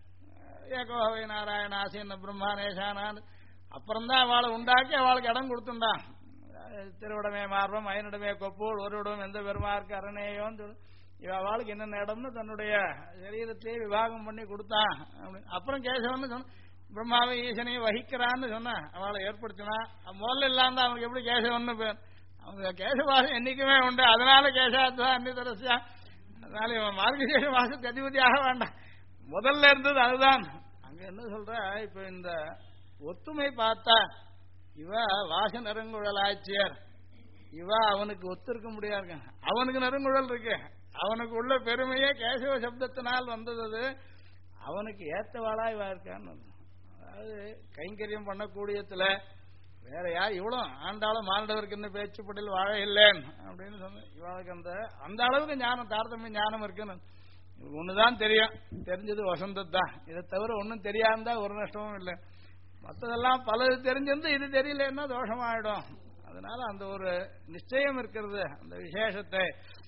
ஏகோவை நாராயண ஆசீன பிரம்மானேஷானான். அப்புறம்தான் அவளை உண்டாக்கி அவளுக்கு இடம் கொடுத்துட்டான். திருவிடமே மார்பம் அயனிடமே கொப்பூல் ஒருவிடம் எந்த பெருமாருக்கு அரணேயோன்னு அவளுக்கு என்னென்ன இடம்னு தன்னுடைய சரீரத்தையே விவாகம் பண்ணி கொடுத்தான். அப்புறம் கேசவன் சொன்ன பிரம்மாவை ஈசனையும் வகிக்கிறான்னு சொன்ன அவளை ஏற்படுத்தினா. முதல்ல இல்லாம அவனுக்கு எப்படி கேசவன்னு பேர், அவங்க கேசவாசம் என்னைக்குமே உண்டு. அதனால கேசாத்வா அந்நியதரஸ்யா, அதனால இவன் மார்கசேஷ மாசத்துக்கு அதிபதி ஆக வேண்டாம், முதல்ல இருந்தது அதுதான். அங்க என்ன சொல்ற, இப்ப இந்த ஒத்துமை பார்த்தா இவ வாச நறுங்குழல் ஆட்சியர், இவ அவனுக்கு ஒத்து இருக்க முடியாது, அவனுக்கு நறுங்குழல் இருக்கு, அவனுக்கு உள்ள பெருமையே கேசவ சப்தத்தினால் வந்தது, அவனுக்கு ஏத்தவாளா இவா இருக்கான்னு. அதாவது கைங்கரியம் பண்ணக்கூடியத்துல வேற யார் இவ்வளவு ஆண்டாலும் மாண்டவருக்கு என்ன பேச்சுப்பட்டில் வாழ இல்லேன் அப்படின்னு சொன்ன இவளுக்கு அந்த அளவுக்கு ஞானம் தாரதமிய ஞானம் இருக்குன்னு ஒண்ணுதான் தெரியும், தெரிஞ்சது வசந்தத்தான். இதை தவிர ஒன்னும் தெரியாம ஒரு நஷ்டமும் இல்லை. மற்றதெல்லாம் பலது தெரிஞ்சிருந்து இது தெரியலன்னா தோஷமாயிடும். அதனால அந்த ஒரு நிச்சயம் இருக்கிறது அந்த விசேஷத்தை.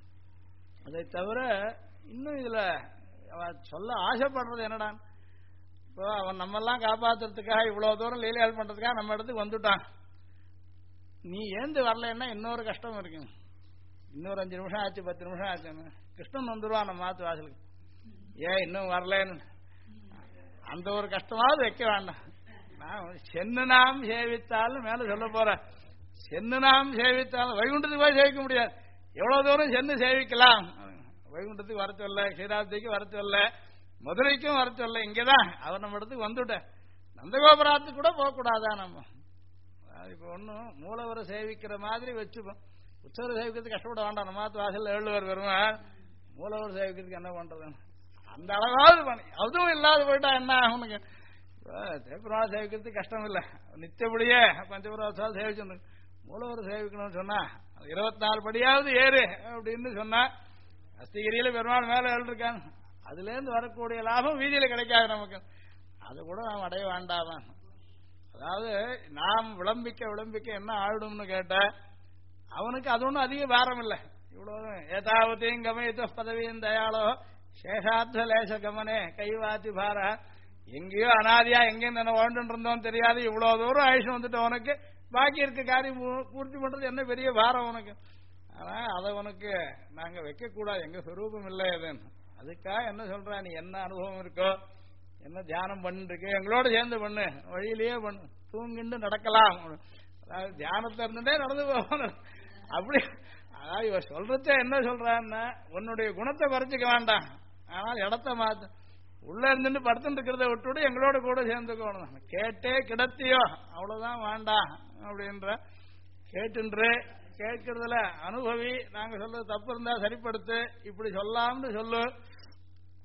அதை தவிர இன்னும் இதுல சொல்ல ஆசைப்படுறது என்னடா, இப்போ அவன் நம்மெல்லாம் காப்பாத்துறதுக்காக இவ்வளவு தூரம் லீலையால் பண்றதுக்காக நம்ம இடத்துக்கு வந்துட்டான். நீ ஏந்து வரலன்னா இன்னொரு கஷ்டம் இருக்கு, இன்னொரு 5 நிமிஷம் ஆச்சு 10 நிமிஷம் ஆச்சுன்னு கிருஷ்ணன் வந்துருவான் நம்ம மாத்து வாசலுக்கு. ஏன் இன்னும் வரலன்னு அந்த ஒரு கஷ்டமாவது வைக்க வேண்டாம். நான் சென்னு நாம் சேவித்தாலும் மேல சொல்ல போறேன், சென்னு நாம் சேவித்தாலும் வைகுண்டத்துக்கு போய் சேவிக்க முடியாது, எவ்வளவு தூரம் சென்னு சேவிக்கலாம். வைகுண்டத்துக்கு வர சொல்ல, க்ஷீராப்திக்கு வர சொல்ல, மதுரைக்கும் வர சொல்ல, இங்கதான் அவர் நம்ம இடத்துக்கு வந்துட்டேன். நந்தகோபுரத்துக்கு கூட போகக்கூடாதா நம்ம? இப்ப ஒன்னும் மூலவரை சேவிக்கிற மாதிரி வச்சுப்போம், உற்சவரை சேவிக்கிறதுக்கு கஷ்டப்பட வேண்டாம். நம்ம வாசல் எழுவர் வருவான், மூலவர் சேவிக்கிறதுக்கு என்ன பண்றது? அந்த அளவாவது பண்ணி அதுவும் இல்லாத போயிட்டா என்ன ஆகுனுங்க? தேப்பெருமாள் சேவிக்கிறதுக்கு கஷ்டம் இல்லை, நித்தியபடியே பஞ்சபுரம் சேவிச்சு. மூலவர் சேவிக்கணும்னு சொன்னா 24 படியாவது ஏறு அப்படின்னு சொன்னா, அஸ்திகிரியில பெருமாள் மேல எழுதிருக்காங்க, அதுல இருந்து வரக்கூடிய லாபம் வீதியில கிடைக்காது நமக்கு, அது கூட நாம் அடைய வேண்டாமா? அதாவது நாம் விளம்பிக்க என்ன ஆயிடும்னு கேட்ட அவனுக்கு அது ஒன்றும் அதிக பாரம் இல்லை. இவ்வளவு ஏதாவத்தையும் கமயத்த பதவியும் தயாளோ சேஷாத்த லேச கமனே கைவாத்தி பார, எங்கேயோ அனாதியா எங்கேயும் என்ன வாழ்ந்து இருந்தோம் தெரியாது, இவ்வளவு தூரம் ஆயுஷம் வந்துட்டு உனக்கு பாக்கி இருக்க காரியம் பூர்த்தி பண்றது என்ன பெரிய பாரம் உனக்கு. ஆனா அதை உனக்கு நாங்க வைக்க கூடாது, எங்க சொரூபம் இல்லை அதுன்னு. அதுக்காக என்ன சொல்ற, நீ என்ன அனுபவம் இருக்கோ, என்ன தியானம் பண்ணிருக்கு எங்களோட சேர்ந்து பண்ணு, வழியிலேயே பண்ணு, தூங்கிண்டு நடக்கலாம். அதாவது தியானத்துல இருந்துட்டே நடந்து போகணும் அப்படி. அதாவது இவ சொல்றத என்ன சொல்றான்னா, உன்னுடைய குணத்தை குறைச்சிக்க வேண்டாம், ஆனால் இடத்த மாத்து, உள்ள இருந்துட்டு படுத்துட்டு இருக்கிறத விட்டுவிட எங்களோட கூட சேர்ந்துக்கணும். கேட்டே கிடத்தியோ அவ்வளவுதான் வேண்டாம் அப்படின்ற. கேட்டுன்று கேட்கறதுல அனுபவி, நாங்க சொல்றது தப்பு இருந்தா சரிப்படுத்து, இப்படி சொல்லாம்னு சொல்லு.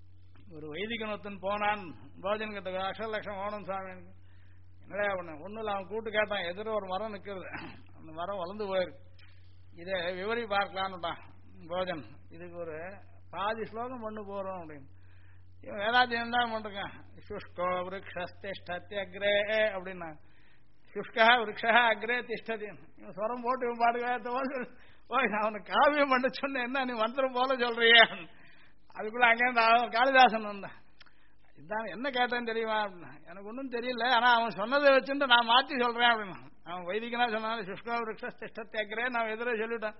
ஒரு வைதிகனத்தின் போனான் போஜன் கிட்ட அக்ஷலட்சம் ஓணும் சாமி என்னடா பண்ண ஒன்றும் இல்லை அவன் கூட்டு கேட்டான் எதிர ஒரு மரம் நிற்கிறது அந்த மரம் வளர்ந்து போயிருக்கு இதை விவரி பார்க்கலான்னுட்டான் போஜன் இதுக்கு ஒரு பாதி ஸ்லோகம் பண்ணு போறோம் அப்படின்னு இவன் வேதாத்தியம் தான் பண்ணிருக்கான் சுஷ்கோ விரக்ஷஸ்திஷ்டத்தி அக்ரே அப்படின்னா சுஷ்கா விரக்ஷா அக்ரே திஷ்டதி இவன் ஸ்வரம் போட்டு இவன் பாடுக்க ஓய் நான் அவனுக்கு காவியம் பண்ண சொன்னேன் என்ன நீ மந்திரம் போல சொல்றிய அதுக்குள்ள அங்கேருந்து காளிதாசன் வந்தான் இதான் என்ன கேட்டேன்னு தெரியுமா அப்படின்னா எனக்கு ஒன்றும் தெரியல ஆனா அவன் சொன்னதை வச்சுட்டு நான் மாற்றி சொல்றேன் அப்படின்னா அவன் வைதிகனா சொன்னாலும் சுஷ்கோ விரக்ஷஸ்திஷ்டத்தி அக்ரே நான் எதிரே சொல்லிட்டேன்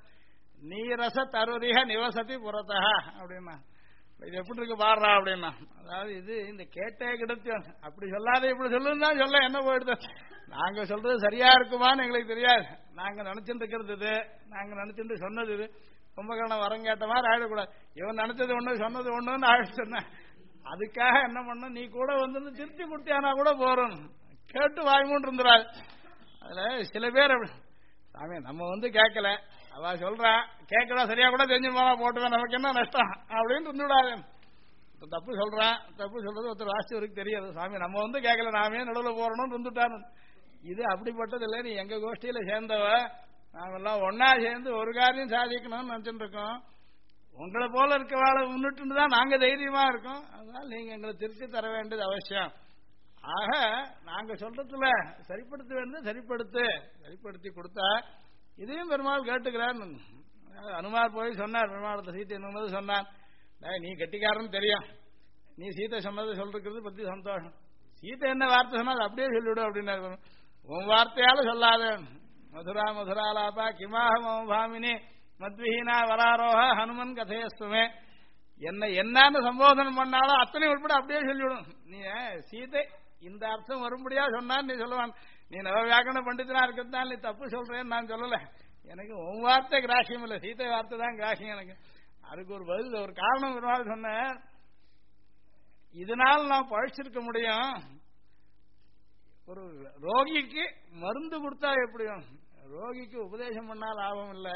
நீரச தருரிக நிவசதி புறத்தா அப்படின்னா இது எப்படி இருக்கு பாடுறா அப்படின்னா அதாவது இது இந்த கேட்டே கிடத்து அப்படி சொல்லாத இப்படி சொல்லுன்னு சொல்ல என்ன போயிடுது நாங்க சொல்றது சரியா இருக்குமான்னு எங்களுக்கு தெரியாது நாங்க நினைச்சுட்டு இருக்கிறது இது நாங்க நினைச்சுட்டு சொன்னது இது கும்பகர்ணம் வரம் கேட்ட மாதிரி ஆயிடக்கூடாது இவன் நினைச்சது ஒண்ணு சொன்னது ஒண்ணுன்னு ஆயிடுச்சு சொன்ன அதுக்காக என்ன பண்ண நீ கூட வந்து திருப்தி கொடுத்தியானா கூட போறோம் கேட்டு வாய்மூன்று இருந்துறாரு அதுல சில பேர் சாமி நம்ம வந்து கேட்கல அவ சொல்றா கேட்கறா சரியா கூட தெரிஞ்சு போனா போட்டுவேன் நமக்கு என்ன நஷ்டம் அப்படின்னு இருந்துவிடாது தப்பு சொல்றான் தப்பு சொல்றது ஒருத்தர் வாசிச்சவருக்கு தெரியாது சாமி நம்ம வந்து கேட்கல நாமே நடுவில் போறணும்னு இருந்துட்டான்னு இது அப்படிப்பட்டது இல்லை நீ எங்க கோஷ்டியில சேர்ந்தவ நாமெல்லாம் ஒன்னா சேர்ந்து ஒரு காரியம் சாதிக்கணும்னு நினைச்சுட்டு இருக்கோம் உங்களை போல இருக்கவாளை முன்னிட்டு தான் நாங்க தைரியமா இருக்கோம் அதனால நீங்க எங்களை திருத்தி தர வேண்டியது அவசியம் ஆக நாங்க சொல்றதுல சரிப்படுத்த வேண்டியது சரிப்படுத்தி கொடுத்தா இதையும் பெருமாள் கேட்டுக்கிறார் அனுமார் போய் சொன்னார் பெருமாளத்தை சீத்தை என்னது சொன்னான் நீ கெட்டிக்காரன்னு தெரியும் நீ சீத்தை சொன்னதை சொல்றது பத்தி சந்தோஷம் சீத்தை என்ன வார்த்தை சொன்னா அப்படியே சொல்லிவிடு அப்படின்னாரு உன் வார்த்தையால சொல்லாத மதுரா மதுராலாபா கிமாக பாமினி மத்விஹீனா வராரோக ஹனுமன் கதையஸ்துமே என்னன்னு சம்போதனம் பண்ணாலும் அத்தனை உட்பட அப்படியே சொல்லிவிடும் நீ சீதை இந்த அர்த்தம் வரும்படியா சொன்னான்னு நீ சொல்லுவான் நீ நவ வியாக்கரண பண்டிதனா இருக்கிறதுனால நீ தப்பு சொல்றேன்னு நான் சொல்லல எனக்கு உன் வார்த்தை கிராசியம் இல்லை சீதை வார்த்தை தான் கிராசியம் எனக்கு அதுக்கு ஒரு பதில் ஒரு காரணம் ஒரு சொன்ன இதனால் நான் பழிச்சிருக்க முடியும் ஒரு ரோகிக்கு மருந்து கொடுத்தா எப்படியும் ரோகிக்கு உபதேசம் பண்ணால் லாபம் இல்லை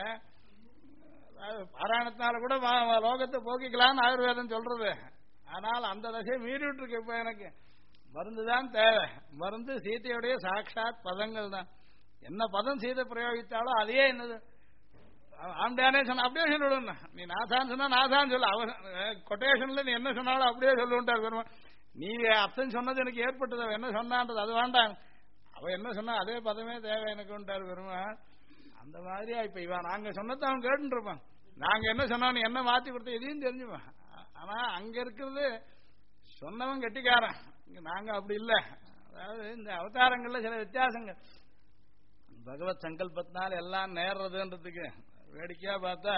பாராயணத்தினால கூட ரோகத்தை போக்கிக்கலான்னு ஆயுர்வேதம் சொல்றது ஆனால் அந்த தசையை மீறிட்டு இருக்கு இப்ப எனக்கு மருந்து தான் தேவை மருந்து சீதையுடைய சாட்சாத் பதங்கள் தான் என்ன பதம் சீதை பிரயோகித்தாலும் அதையே என்னது ஆம்டானே சொன்ன அப்படியே சொல்லிவிடும் நீ நாசான்னு சொன்னா நாசான்னு சொல்ல அவன் கொட்டேஷன்ல நீ என்ன சொன்னாலும் அப்படியே சொல்லுட்டார் பெருமா நீ அர்த்தம் சொன்னது எனக்கு ஏற்பட்டது அவன் என்ன சொன்னான்றது அது வேண்டாம் அவன் என்ன சொன்னா அதே பதமே தேவை எனக்குன்றார் பெருமா அந்த மாதிரியா இப்ப இவன் நாங்க சொன்னதை அவன் கேட்டு இருப்பான் நாங்க என்ன சொன்னோம் நீ என்ன மாத்தி கொடுத்த இதையும் தெரிஞ்சுப்பான் ஆனா அங்க இருக்கிறது சொன்னவன் கெட்டிக்காரன் இங்க நாங்க அப்படி இல்லை அதாவது இந்த அவதாரங்கள்ல சில வித்தியாசங்கள் பகவத் சங்கல்பத்தினால எல்லாம் நேர்றதுன்றதுக்கு வேடிக்கையா பார்த்தா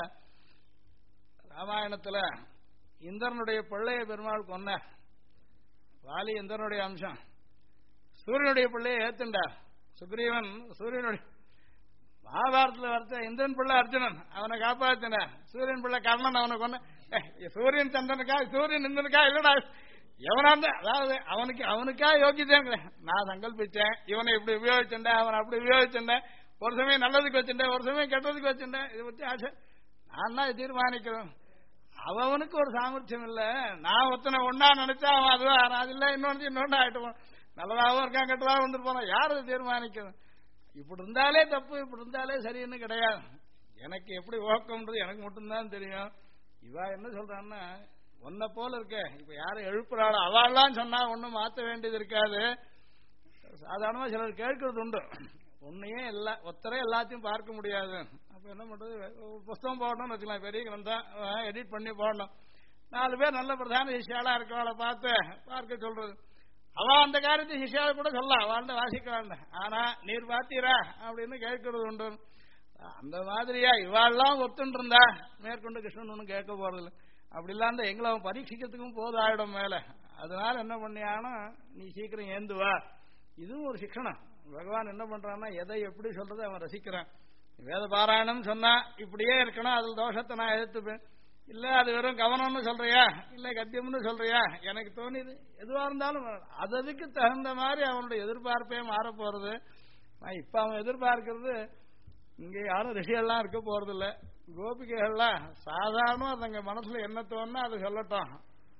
ராமாயணத்துல இந்திரனுடைய பிள்ளைய பெருமாள் கொன்னார் வாலி இந்திரனுடைய அம்சம் சூரியனுடைய பிள்ளையை ஏத்துண்டார் சுக்ரீவன் சூரியனுடைய மகாபாரதத்துல வரத்த இந்திரன் பிள்ளை அர்ஜுனன் அவனை காப்பாத்தினார் சூரியன் பிள்ளை கர்ணன் அவனை கொன்ன சூரியன் சந்திரனுக்கா சூரியன் இந்திரனுக்கா இல்லடா எவனா அதாவது அவனுக்கா யோகியதே நான் சங்கல்பிச்சேன் இவனை இப்படி உபயோகிச்சேன் அவனை அப்படி உபயோகிச்சேன் ஒரு சமயம் நல்லதுக்கு வச்சுட்டேன் ஒரு சமயம் கெட்டதுக்கு வச்சுட்டேன் இதை பத்தி ஆசை நான் தான் தீர்மானிக்கிறேன் அவனுக்கு ஒரு சாமர்த்தியம் இல்ல நான் ஒத்தனை ஒன்னா நினைச்சா அவன் அதுவா அது இல்ல இன்னொன்னு ஆயிட்டு நல்லதாகவும் இருக்கான் கெட்டதாகவும் வந்துட்டு போனா யார் அதை தீர்மானிக்கணும் இப்படி இருந்தாலே தப்பு இப்படி இருந்தாலே சரின்னு கிடையாது எனக்கு எப்படி ஓக்கம்ன்றது எனக்கு மட்டும்தான் தெரியும் இவா என்ன சொல்றான்னா ஒன்ன போல இருக்க இப்ப யாரும் எழுப்புறாளோ அவள்லாம் சொன்னா ஒன்னும் மாற்ற வேண்டியது இருக்காது சாதாரணமா சிலர் கேட்கறது உண்டு உன்னையே ஒத்தரே எல்லாத்தையும் பார்க்க முடியாது அப்ப என்ன பண்றது புஸ்தகம் போடணும்னு வச்சுக்கலாம் பெரிய கிரந்தம் எடிட் பண்ணி போடணும் 4 பேர் நல்ல பிரதான சிஷ்யாளா இருக்கவளை பார்க்க சொல்றது அவ அந்த காரியத்தை சிஷ்யாவை கூட சொல்லலாம் அவள்கிட்ட வாசிக்க ஆனா நீர் பார்த்தீரா அப்படின்னு கேட்கறது உண்டு அந்த மாதிரியா இவாள்லாம் ஒத்துன்னு இருந்தா மேற்கொண்டு கிருஷ்ணன் ஒன்னும் கேட்க போறதில்லை அப்படி இல்லாம எங்களை அவன் பரீட்சிக்கிறதுக்கும் போது ஆயிடும் மேல அதனால என்ன பண்ணியானா நீ சீக்கிரம் ஏந்துவா இதுவும் ஒரு சிக்ஷணம் பகவான் என்ன பண்றான்னா எதை எப்படி சொல்றதை அவன் ரசிக்கிறான் வேத பாராயணம் சொன்னா இப்படியே இருக்கணும் அதுல தோஷத்தை நான் எதிர்த்துப்பேன் இல்ல அது வெறும் கவனம்னு சொல்றியா இல்ல கத்தியம்னு சொல்றியா எனக்கு தோணிது எதுவா இருந்தாலும் அதுக்கு தகுந்த மாதிரி அவனுடைய எதிர்பார்ப்பே மாற போறது இப்ப அவன் எதிர்பார்க்கிறது இங்க யாரும் ரிஷியெல்லாம் இருக்க போறது இல்ல கோபிகைகள்லாம் சாதாரணமா தங்க மனசுல என்ன தோணுன்னா அதை சொல்லட்டும்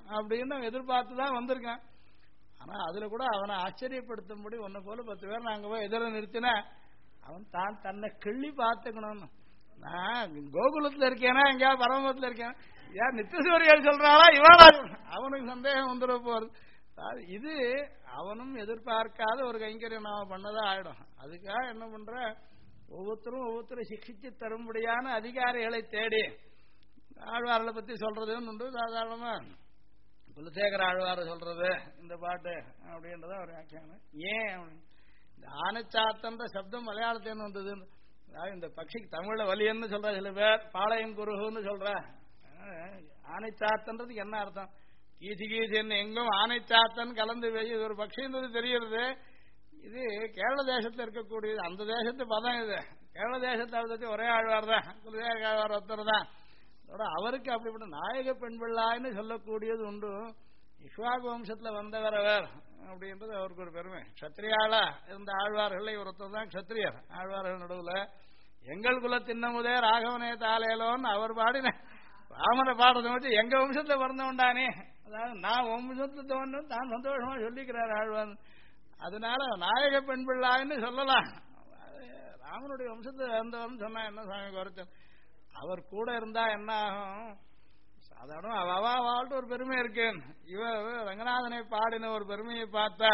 அப்படின்னு எதிர்பார்த்து தான் வந்திருக்கான். ஆனா அதுல கூட அவனை ஆச்சரியப்படுத்தும்படி ஒன்ன போல 10 பேர் நாங்க போய் எதிர நிறுத்தின அவன் தான் தன்னை கிள்ளி பார்த்துக்கணும்னு. நான் கோகுலத்துல இருக்கேனா எங்கேயா பரமத்துல இருக்கேன் யார் நித்தியசூரியர் சொல்றாளா இவாளா அவனுக்கு சந்தேகம் வந்துட போறது. இது அவனும் எதிர்பார்க்காத ஒரு கைங்கரியம் நாம பண்ணதான் ஆயிடும். அதுக்காக என்ன பண்ற ஒவ்வொருத்தரும் சிக்ஷிச்சு தரும்படியான அதிகாரிகளை தேடி ஆழ்வார்களை பத்தி சொல்றதுன்னு உண்டு. சாதாரணமா குலசேகர ஆழ்வார சொல்றது இந்த பாட்டு அப்படின்றத ஒரு வியாக்கியானம். ஏன் இந்த ஆனைச்சாத்தன்ற சப்தம் மலையாளத்தேன்னு வந்தது. இந்த பட்சிக்கு தமிழ்ல வலியன்னு சொல்ற சில பேர் பாளையம் குருகுன்னு சொல்ற. ஆனைச்சாத்தன்றதுக்கு என்ன அர்த்தம்? கீசி கீசின்னு எங்கும் ஆனைச்சாத்தன் கலந்து இது ஒரு பட்சின்றது தெரியுது. இது கேரள தேசத்துல இருக்கக்கூடியது. அந்த தேசத்து பதம் இது. கேரள தேசத்தை பத்தி ஒரே ஆழ்வார் தான், குலசேகர ஆழ்வார் ஒருத்தர் தான். அவருக்கு அப்படிப்பட்ட நாயக பெண் பிள்ளாய்னு சொல்லக்கூடியது உண்டு. இஷ்வாகு வம்சத்துல வந்தவர் அவர் அப்படின்றது அவருக்கு ஒரு பெருமை. கத்திரியாளா இருந்த ஆழ்வார்கள் ஒருத்தர் தான் கத்திரியர். ஆழ்வார்கள் நடுவுல எங்கள் குல தின்னமுதே ராகவனே தாலேலோன்னு அவர் பாடின ராமனை பாடுறத வச்சு எங்க வம்சத்துல பிறந்தவன்டானே, அதாவது நான் வம்சத்துல தோணும் தான் சந்தோஷமா சொல்லிக்கிறார் ஆழ்வான். அதனால நாயக பெண் பிள்ளாய்னு சொல்லலாம். ராமனுடைய வம்சத்துல இருந்தவர்னு சொன்னா என்ன சாமி குறைச்சல்? அவர் கூட இருந்தா என்ன ஆகும்? சாதாரண அவாவாழ்ட்டு ஒரு பெருமை இருக்கு. இவ ரங்கநாதனை பாடின ஒரு பெருமையை பார்த்தா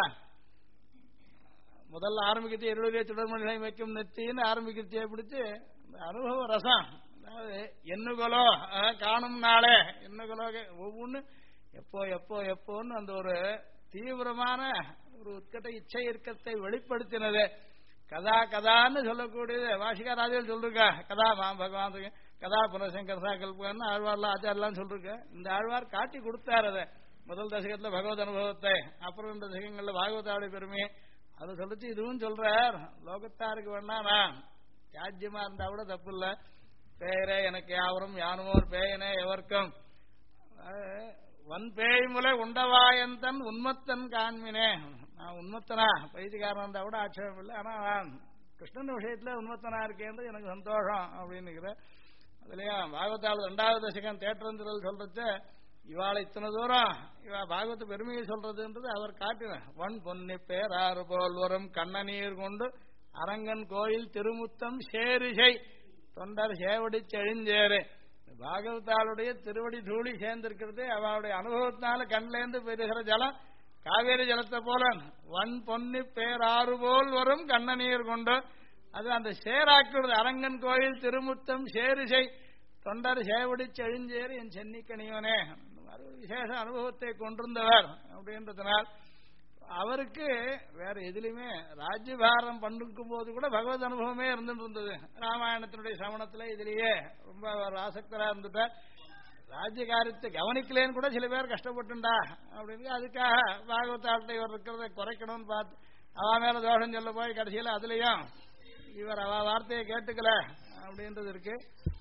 முதல்ல ஆரம்பிக்கிறது இருளுடைய தொடர்மொழிகளை வைக்கும் நெத்தின்னு ஆரம்பிக்கிறதே பிடிச்சு அனுபவ ரசம். அதாவது எண்ணுகளோ காணும் நாளே எண்ணுகளோ ஒவ்வொன்று எப்போ எப்போ எப்போன்னு அந்த ஒரு தீவிரமான ஒரு உட்கட்ட இச்சை இறுக்கத்தை வெளிப்படுத்தினது. கதா கதான்னு சொல்லக்கூடியது வாசிகாராஜர்கள் சொல்லிருக்கா. கதா பகவான் கதா புனசங்கரசா கல்பன்னு ஆழ்வார்லாம் ஆச்சாரெல்லாம் சொல்லிருக்க. இந்த ஆழ்வார் காட்டி கொடுத்தார் அதை முதல் தசகத்துல பகவத் அனுபவத்தை, அப்புறம் இந்த தசகங்கள்ல பாகவதாவுடைய பெருமையை அதை சொல்லிச்சு. இதுவும் சொல்றார் லோகத்தாருக்கு வேணா நான் தியாஜ்யமா இருந்தா கூட தப்பு இல்லை. பேரே எனக்கு யாவரும் யானுமோர் பேயனே எவர்க்கும் வன் பேய் முலை உண்டவாயந்தன் உன்மத்தன் காண்மினே. நான் உன்மத்தனா பைத்தியக்காரன் இருந்தா கூட ஆட்சேபம் இல்லை. ஆனா நான் கிருஷ்ணன் விஷயத்துல உன்மத்தனா இருக்கேன்றது எனக்கு சந்தோஷம் அப்படின்னு. அதுலயா பாகவத்தாள் 2வது தசகம் தேற்றந்திரல் சொல்றச்ச இவாளை இத்தனை தூரம் இவா பாகவத பெருமையை சொல்றதுன்றது அவர் காட்டினார். வன் பொன்னி பேராறு போல் வரும் கண்ணநீர் கொண்டு அரங்கன் கோயில் திருமுத்தம் சேரிசை தொண்டர் சேவடி செழிஞ்சேரு. பாகவதாளுடைய திருவடி தூளி சேர்ந்திருக்கிறது. அவளுடைய அனுபவத்தினால கண்லேருந்து பெறுகிற ஜலம் காவேரி ஜலத்தை போல வன் பொன்னி பேராறு போல் வரும் கண்ணநீர் கொண்டு அது அந்த சேராக்கிறது. அரங்கன் கோயில் திருமுத்தம் சேரிசை தொண்டர் சேவடி செழிஞ்சேரு என் சென்னிக்கணிவனே. விசேஷ அனுபவத்தை கொண்டிருந்தவர் அப்படின்றதுனால் அவருக்கு வேற எதிலுமே ராஜ்யபாரம் பண்ணிருக்கும் போது கூட பகவத் அனுபவமே இருந்துட்டு. ராமாயணத்தினுடைய சமணத்துல இதுலயே ரொம்ப ஆசக்தரா இருந்துட்டார். ராஜ்ய காரியத்தை கவனிக்கலேன்னு கூட சில பேர் கஷ்டப்பட்டுண்டா அப்படின்னு அதுக்காக பாகவதாட்டை இவர் இருக்கிறத குறைக்கணும்னு பார்த்து அவ மேல தோஷம் சொல்ல போய் கடைசியில அதுலயும் இவர் அவ வார்த்தையை கேட்டுக்கல அப்படின்றது இருக்கு.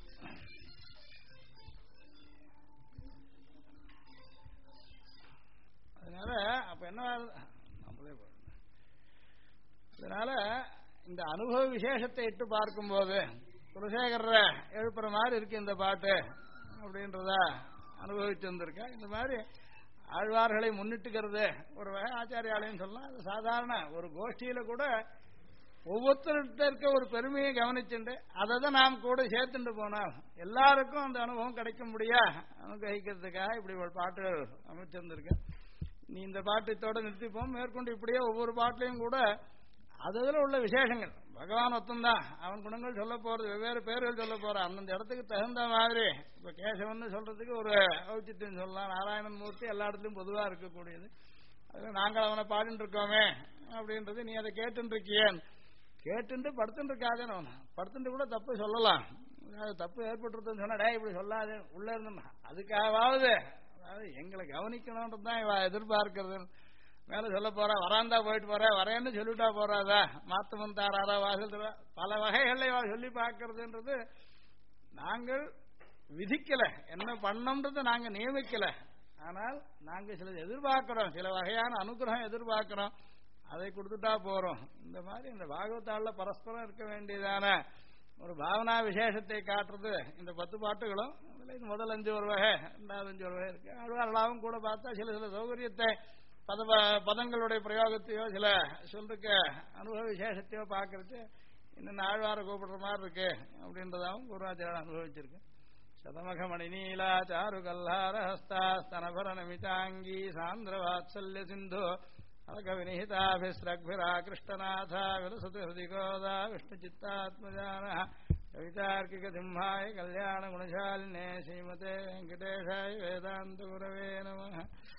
அதனால அப்ப என்ன அதனால இந்த அனுபவ விசேஷத்தை இட்டு பார்க்கும்போது குலசேகர எழுப்புற மாதிரி இருக்கு இந்த பாட்டு அப்படின்றத அனுபவிச்சு வந்திருக்க. இந்த மாதிரி ஆழ்வார்களை முன்னிட்டுக்கிறது ஒரு வகை ஆச்சாரியாலயம் சொல்லலாம். அது சாதாரண ஒரு கோஷ்டியில கூட ஒவ்வொருத்தர்கிட்ட இருக்க ஒரு பெருமையை கவனிச்சுட்டு அதை தான் நாம் கூட சேர்த்துட்டு போனோம். எல்லாருக்கும் அந்த அனுபவம் கிடைக்கும்படியா அனுகிரகிக்கிறதுக்காக இப்படி ஒரு பாட்டுகள் அமைச்சிருந்திருக்க. நீ இந்த பாட்டத்தோட நிறுத்திப்போம். மேற்கொண்டு இப்படியே ஒவ்வொரு பாட்டிலையும் கூட அதுல உள்ள விசேஷங்கள் பகவான் ஒத்தந்தான் அவன் குணங்கள் சொல்ல போறது, வெவ்வேறு பேர்கள் சொல்ல போற அந்தந்த இடத்துக்கு தகுந்த மாதிரி. இப்ப கேசவன் சொல்றதுக்கு ஒரு ஔச்சித்தியம் சொல்லலாம். நாராயணன் மூர்த்தி எல்லா இடத்துலயும் பொதுவா இருக்கக்கூடியது. அது நாங்கள் அவனை பாடிட்டு இருக்கோமே அப்படின்றது நீ அதை கேட்டு இருக்கியேன். கேட்டு படுத்துட்டு இருக்காதேன்னு படுத்துட்டு கூட தப்பு சொல்லலாம். தப்பு ஏற்பட்டுருதுன்னு சொன்னா டே இப்படி சொல்லாது உள்ள இருந்தோம்னா அதுக்காகவாவது அதாவது எங்களை கவனிக்கணும்ன்றதுதான் இவ எதிர்பார்க்கிறது. மேல சொல்ல போறா வராந்தா போயிட்டு போற வரேன்னு சொல்லிட்டா போறாதா மாத்தமன் தாராரா வாசல் பல வகைகள்ல சொல்லி பார்க்கறதுன்றது நாங்கள் விதிக்கல, என்ன பண்ணோம்ன்றதை நாங்க நியமிக்கல. ஆனால் நாங்க சில எதிர்பார்க்கிறோம், சில வகையான அனுகிரகம் எதிர்பார்க்கிறோம், அதை கொடுத்துட்டா போறோம். இந்த மாதிரி இந்த பாகவத்தால பரஸ்பரம் இருக்க வேண்டியதான ஒரு பாவனா விசேஷத்தை காட்டுறது இந்த 10 பாட்டுகளும். இது முதல் 5 ஒரு வகை, ரெண்டாவது 5 ஒரு வகை இருக்கு. ஆழ்வார்களாகவும் கூட பார்த்தா சில சில சௌகரியத்தை பதங்களுடைய பிரயோகத்தையோ சில சொல்றதுக்கு அனுபவ விசேஷத்தையோ பார்க்கறது இன்னும் ஆழ்வாரை கூப்பிடுற மாதிரி இருக்கு அப்படின்றதாகவும் குருவாச்சாரியர் அனுபவிச்சிருக்கு. சதமகமணி நீலா சாரு கல்லார ஹஸ்தா ஸ்தனபர நமிதாங்கி சாந்திர வாத்சல்ய சிந்து அலக வினிஹிதாபிஸ்ரக்பிரா கிருஷ்ணநாதா விலசது ஹிருதிகோதா விஷ்ணு சித்தாத்மஜான கவிதார்க்கிக சிம்ஹாய கல்யாண குணசாலினே ஸ்ரீமதே வெங்கடேஷாய வேதாந்த குரவே நமः.